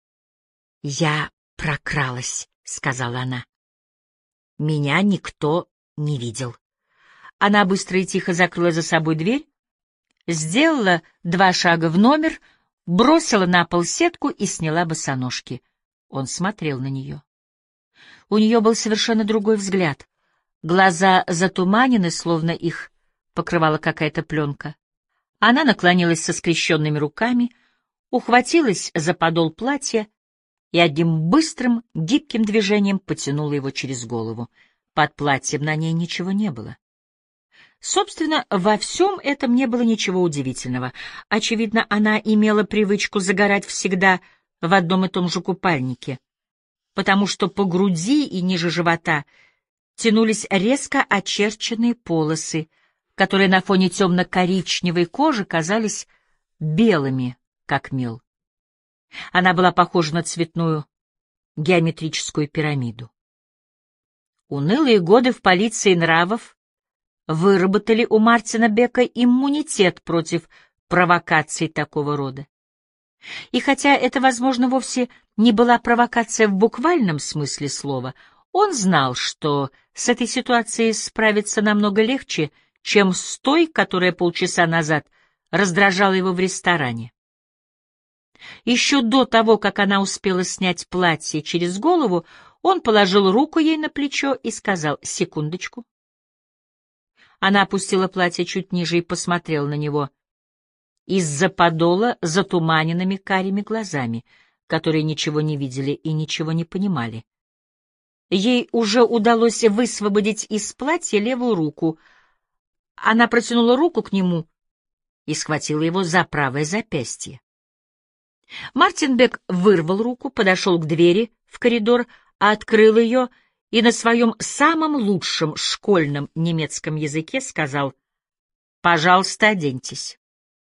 «Я прокралась», — сказала она. «Меня никто не видел». Она быстро и тихо закрыла за собой дверь, сделала 2 шага в номер, бросила на пол сетку и сняла босоножки. Он смотрел на нее. У нее был совершенно другой взгляд. Глаза затуманены, словно их покрывала какая-то пленка. Она наклонилась со скрещенными руками, ухватилась за подол платья и одним быстрым, гибким движением потянула его через голову. Под платьем на ней ничего не было. Собственно, во всем этом не было ничего удивительного. Очевидно, она имела привычку загорать всегда в одном и том же купальнике, потому что по груди и ниже живота тянулись резко очерченные полосы, которые на фоне темно-коричневой кожи казались белыми, как мел. Она была похожа на цветную геометрическую пирамиду. Унылые годы в полиции нравов выработали у Мартина Бека иммунитет против провокаций такого рода. И хотя это, возможно, вовсе не была провокация в буквальном смысле слова, он знал, что с этой ситуацией справиться намного легче, чем с той, которая полчаса назад раздражала его в ресторане. Еще до того, как она успела снять платье через голову, он положил руку ей на плечо и сказал: «Секундочку». Она опустила платье чуть ниже и посмотрела на него из-за подола затуманенными карими глазами, которые ничего не видели и ничего не понимали. Ей уже удалось высвободить из платья левую руку. Она протянула руку к нему и схватила его за правое запястье. Мартин Бек вырвал руку, подошел к двери в коридор, открыл ее и на своем самом лучшем школьном немецком языке сказал: «Пожалуйста, оденьтесь».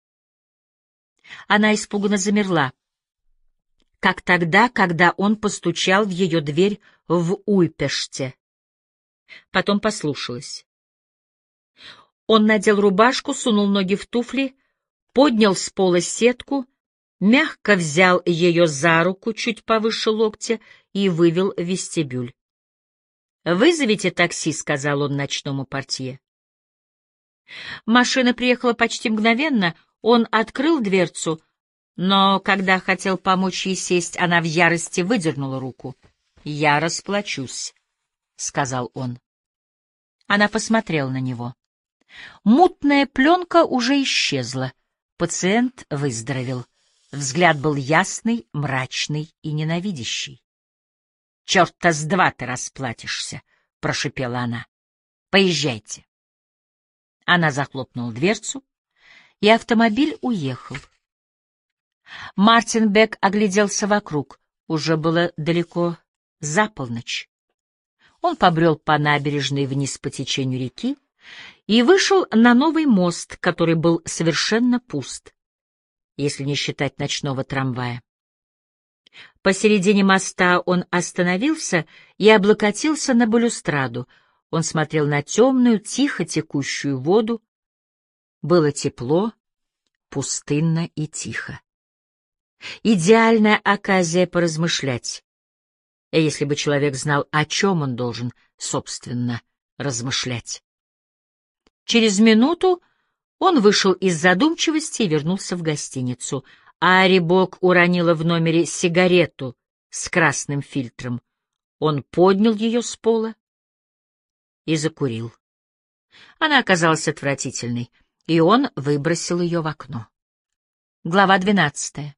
Она испуганно замерла, как тогда, когда он постучал в ее дверь в Уйпеште. Потом послушалась. Он надел рубашку, сунул ноги в туфли, поднял с пола сетку, мягко взял ее за руку чуть повыше локтя и вывел в вестибюль. «Вызовите такси», — сказал он ночному портье. Машина приехала почти мгновенно, он открыл дверцу, но когда хотел помочь ей сесть, она в ярости выдернула руку. «Я расплачусь», — сказал он. Она посмотрела на него. Мутная пленка уже исчезла. Пациент выздоровел. Взгляд был ясный, мрачный и ненавидящий. «Черта с два ты расплатишься», — прошипела она. «Поезжайте». Она захлопнула дверцу, и автомобиль уехал. Мартин Бек огляделся вокруг. Уже было далеко за полночь. Он побрел по набережной вниз по течению реки и вышел на новый мост, который был совершенно пуст, если не считать ночного трамвая. Посередине моста он остановился и облокотился на балюстраду. Он смотрел на темную, тихо текущую воду. Было тепло, пустынно и тихо. Идеальная оказия поразмышлять, если бы человек знал, о чем он должен, собственно, размышлять. Через минуту он вышел из задумчивости и вернулся в гостиницу. Ари Бок уронила в номере сигарету с красным фильтром. Он поднял ее с пола и закурил. Она оказалась отвратительной, и он выбросил ее в окно. Глава 12.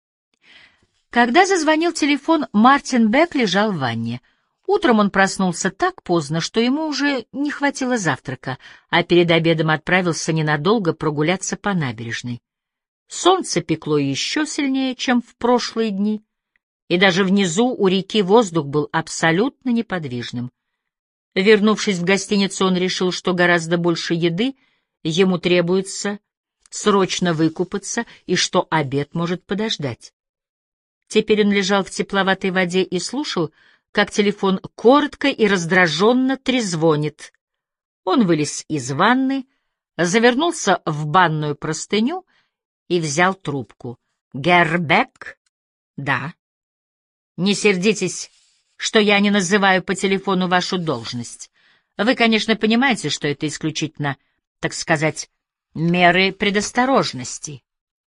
Когда зазвонил телефон, Мартин Бек лежал в ванне. Утром он проснулся так поздно, что ему уже не хватило завтрака, а перед обедом отправился ненадолго прогуляться по набережной. Солнце пекло еще сильнее, чем в прошлые дни, и даже внизу у реки воздух был абсолютно неподвижным. Вернувшись в гостиницу, он решил, что гораздо больше еды ему требуется срочно выкупаться и что обед может подождать. Теперь он лежал в тепловатой воде и слушал, как телефон коротко и раздраженно трезвонит. Он вылез из ванны, завернулся в банную простыню и взял трубку. «Гербек?» «Да». «Не сердитесь, что я не называю по телефону вашу должность. Вы, конечно, понимаете, что это исключительно, так сказать, меры предосторожности».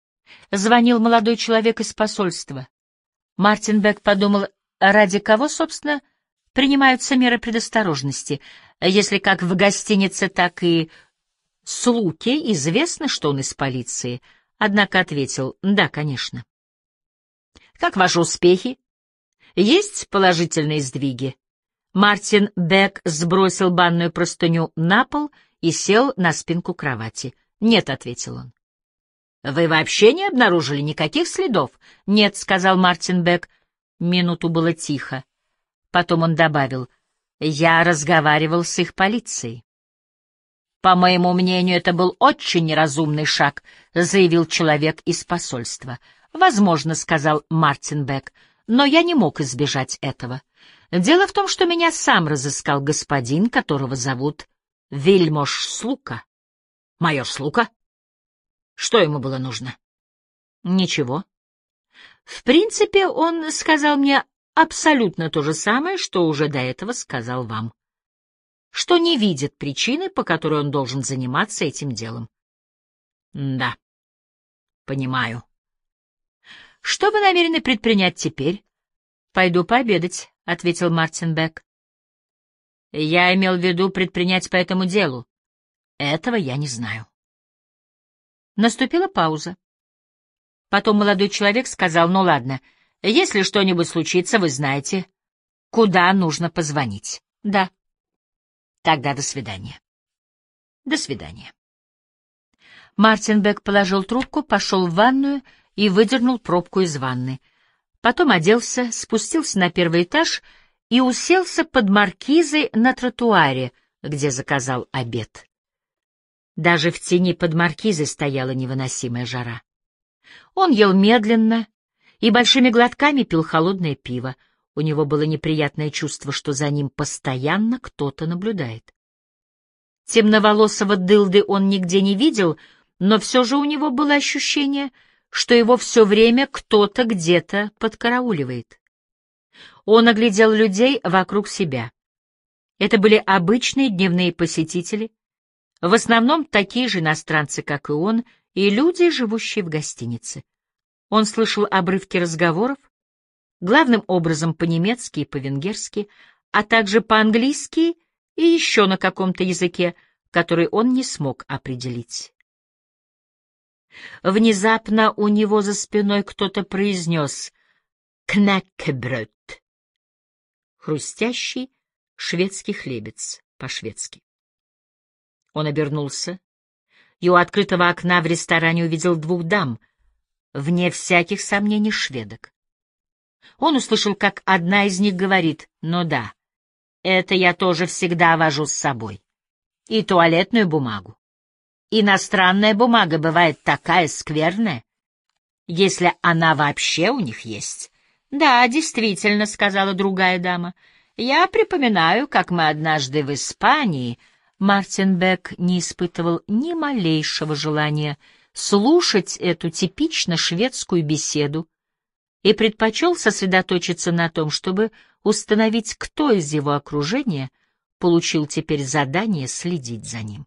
Звонил молодой человек из посольства. Мартин Бек подумал, ради кого, собственно, принимаются меры предосторожности, если как в гостинице, так и слуге известно, что он из полиции. Однако ответил: «Да, конечно». «Как ваши успехи? Есть положительные сдвиги?» Мартин Бек сбросил банную простыню на пол и сел на спинку кровати. «Нет», — ответил он. «Вы вообще не обнаружили никаких следов?» «Нет», — сказал Мартин Бек. Минуту было тихо. Потом он добавил: «Я разговаривал с их полицией». «По моему мнению, это был очень неразумный шаг», — заявил человек из посольства. «Возможно», — сказал Мартин Бек, — «но я не мог избежать этого. Дело в том, что меня сам разыскал господин, которого зовут Вильмош Слука». «Майор Слука? Что ему было нужно?» «Ничего. В принципе, он сказал мне абсолютно то же самое, что уже до этого сказал вам. Что не видит причины, по которой он должен заниматься этим делом». «Да, понимаю». «Что вы намерены предпринять теперь?» «Пойду пообедать», — ответил Мартин Бек. «Я имел в виду предпринять по этому делу. Этого я не знаю». Наступила пауза. Потом молодой человек сказал: «Ну ладно, если что-нибудь случится, вы знаете, куда нужно позвонить». «Да». «Тогда до свидания». «До свидания». Мартин Бек положил трубку, пошел в ванную и выдернул пробку из ванны. Потом оделся, спустился на первый этаж и уселся под маркизой на тротуаре, где заказал обед. Даже в тени под маркизой стояла невыносимая жара. Он ел медленно и большими глотками пил холодное пиво. У него было неприятное чувство, что за ним постоянно кто-то наблюдает. Темноволосого дылды он нигде не видел, но все же у него было ощущение, что его все время кто-то где-то подкарауливает. Он оглядел людей вокруг себя. Это были обычные дневные посетители, в основном такие же иностранцы, как и он, и люди, живущие в гостинице. Он слышал обрывки разговоров, главным образом по-немецки и по-венгерски, а также по-английски и еще на каком-то языке, который он не смог определить. Внезапно у него за спиной кто-то произнес «Кнäckebröt» — хрустящий шведский хлебец по-шведски. Он обернулся и у открытого окна в ресторане увидел двух дам, вне всяких сомнений шведок. Он услышал, как одна из них говорит: «Ну да, это я тоже всегда вожу с собой. И туалетную бумагу. Иностранная бумага бывает такая скверная, если она вообще у них есть». «Да, действительно», — сказала другая дама. «Я припоминаю, как мы однажды в Испании...» Мартин Бек не испытывал ни малейшего желания слушать эту типично шведскую беседу и предпочел сосредоточиться на том, чтобы установить, кто из его окружения получил теперь задание следить за ним.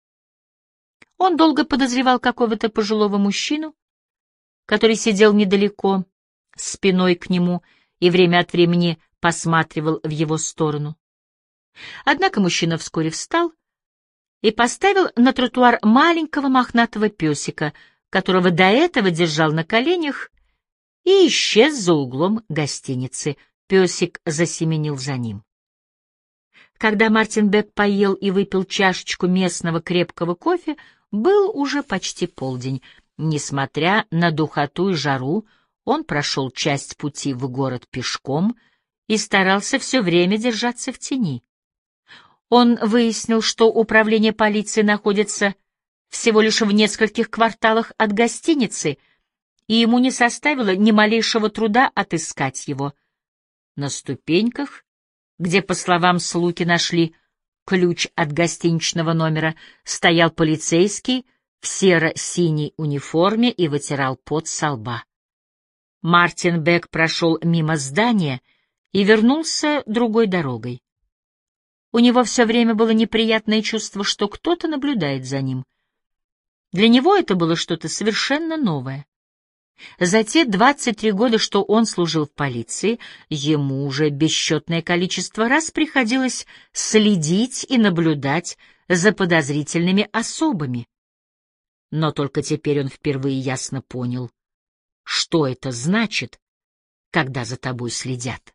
Он долго подозревал какого-то пожилого мужчину, который сидел недалеко, спиной к нему, и время от времени посматривал в его сторону. Однако мужчина вскоре встал и поставил на тротуар маленького мохнатого песика, которого до этого держал на коленях, и исчез за углом гостиницы. Песик засеменил за ним. Когда Мартин Бек поел и выпил чашечку местного крепкого кофе, был уже почти полдень. Несмотря на духоту и жару, он прошел часть пути в город пешком и старался все время держаться в тени. Он выяснил, что управление полиции находится всего лишь в нескольких кварталах от гостиницы, и ему не составило ни малейшего труда отыскать его. На ступеньках, где, по словам слуги, нашли ключ от гостиничного номера, стоял полицейский в серо-синей униформе и вытирал пот со лба. Мартин Бек прошел мимо здания и вернулся другой дорогой. У него все время было неприятное чувство, что кто-то наблюдает за ним. Для него это было что-то совершенно новое. За те 23 года, что он служил в полиции, ему уже бесчетное количество раз приходилось следить и наблюдать за подозрительными особами. Но только теперь он впервые ясно понял, что это значит, когда за тобой следят.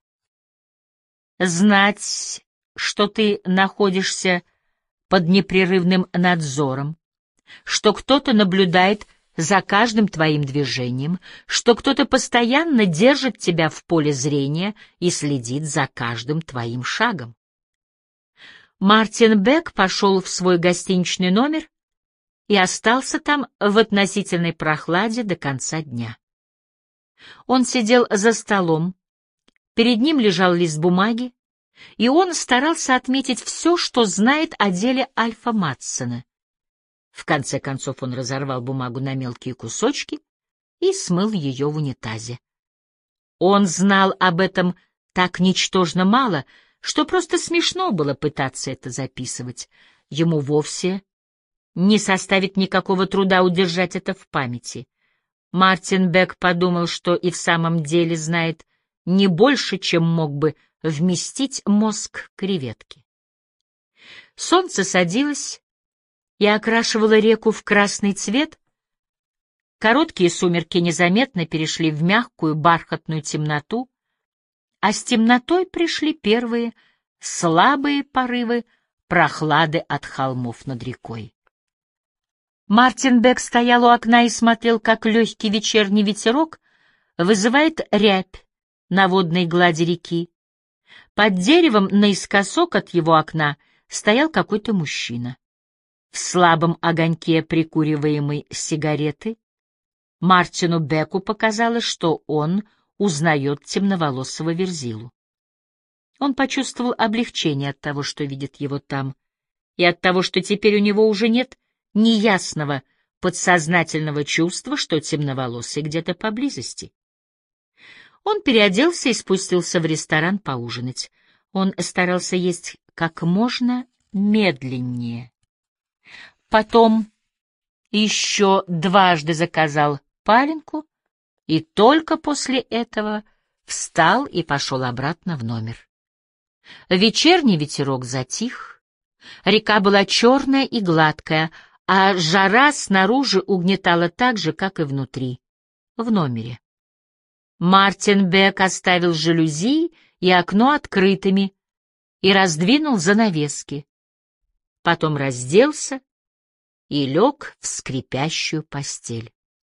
Знать, что ты находишься под непрерывным надзором, что кто-то наблюдает за каждым твоим движением, что кто-то постоянно держит тебя в поле зрения и следит за каждым твоим шагом. Мартин Бек пошел в свой гостиничный номер и остался там в относительной прохладе до конца дня. Он сидел за столом, перед ним лежал лист бумаги, и он старался отметить все, что знает о деле Альфа Матсона. В конце концов он разорвал бумагу на мелкие кусочки и смыл ее в унитазе. Он знал об этом так ничтожно мало, что просто смешно было пытаться это записывать. Ему вовсе не составит никакого труда удержать это в памяти. Мартин Бек подумал, что и в самом деле знает не больше, чем мог бы вместить мозг креветки. Солнце садилось и окрашивало реку в красный цвет. Короткие сумерки незаметно перешли в мягкую бархатную темноту, а с темнотой пришли первые слабые порывы прохлады от холмов над рекой. Мартин Бек стоял у окна и смотрел, как легкий вечерний ветерок вызывает рябь на водной глади реки. Под деревом наискосок от его окна стоял какой-то мужчина. В слабом огоньке прикуриваемой сигареты Мартину Беку показалось, что он узнает темноволосого Верзилу. Он почувствовал облегчение от того, что видит его там, и от того, что теперь у него уже нет неясного подсознательного чувства, что темноволосый где-то поблизости. Он переоделся и спустился в ресторан поужинать. Он старался есть как можно медленнее. Потом еще дважды заказал паленку и только после этого встал и пошел обратно в номер. Вечерний ветерок затих, река была черная и гладкая, а жара снаружи угнетала так же, как и внутри, в номере. Мартин Бек оставил жалюзи и окно открытыми и раздвинул занавески. Потом разделся и лег в скрипящую постель.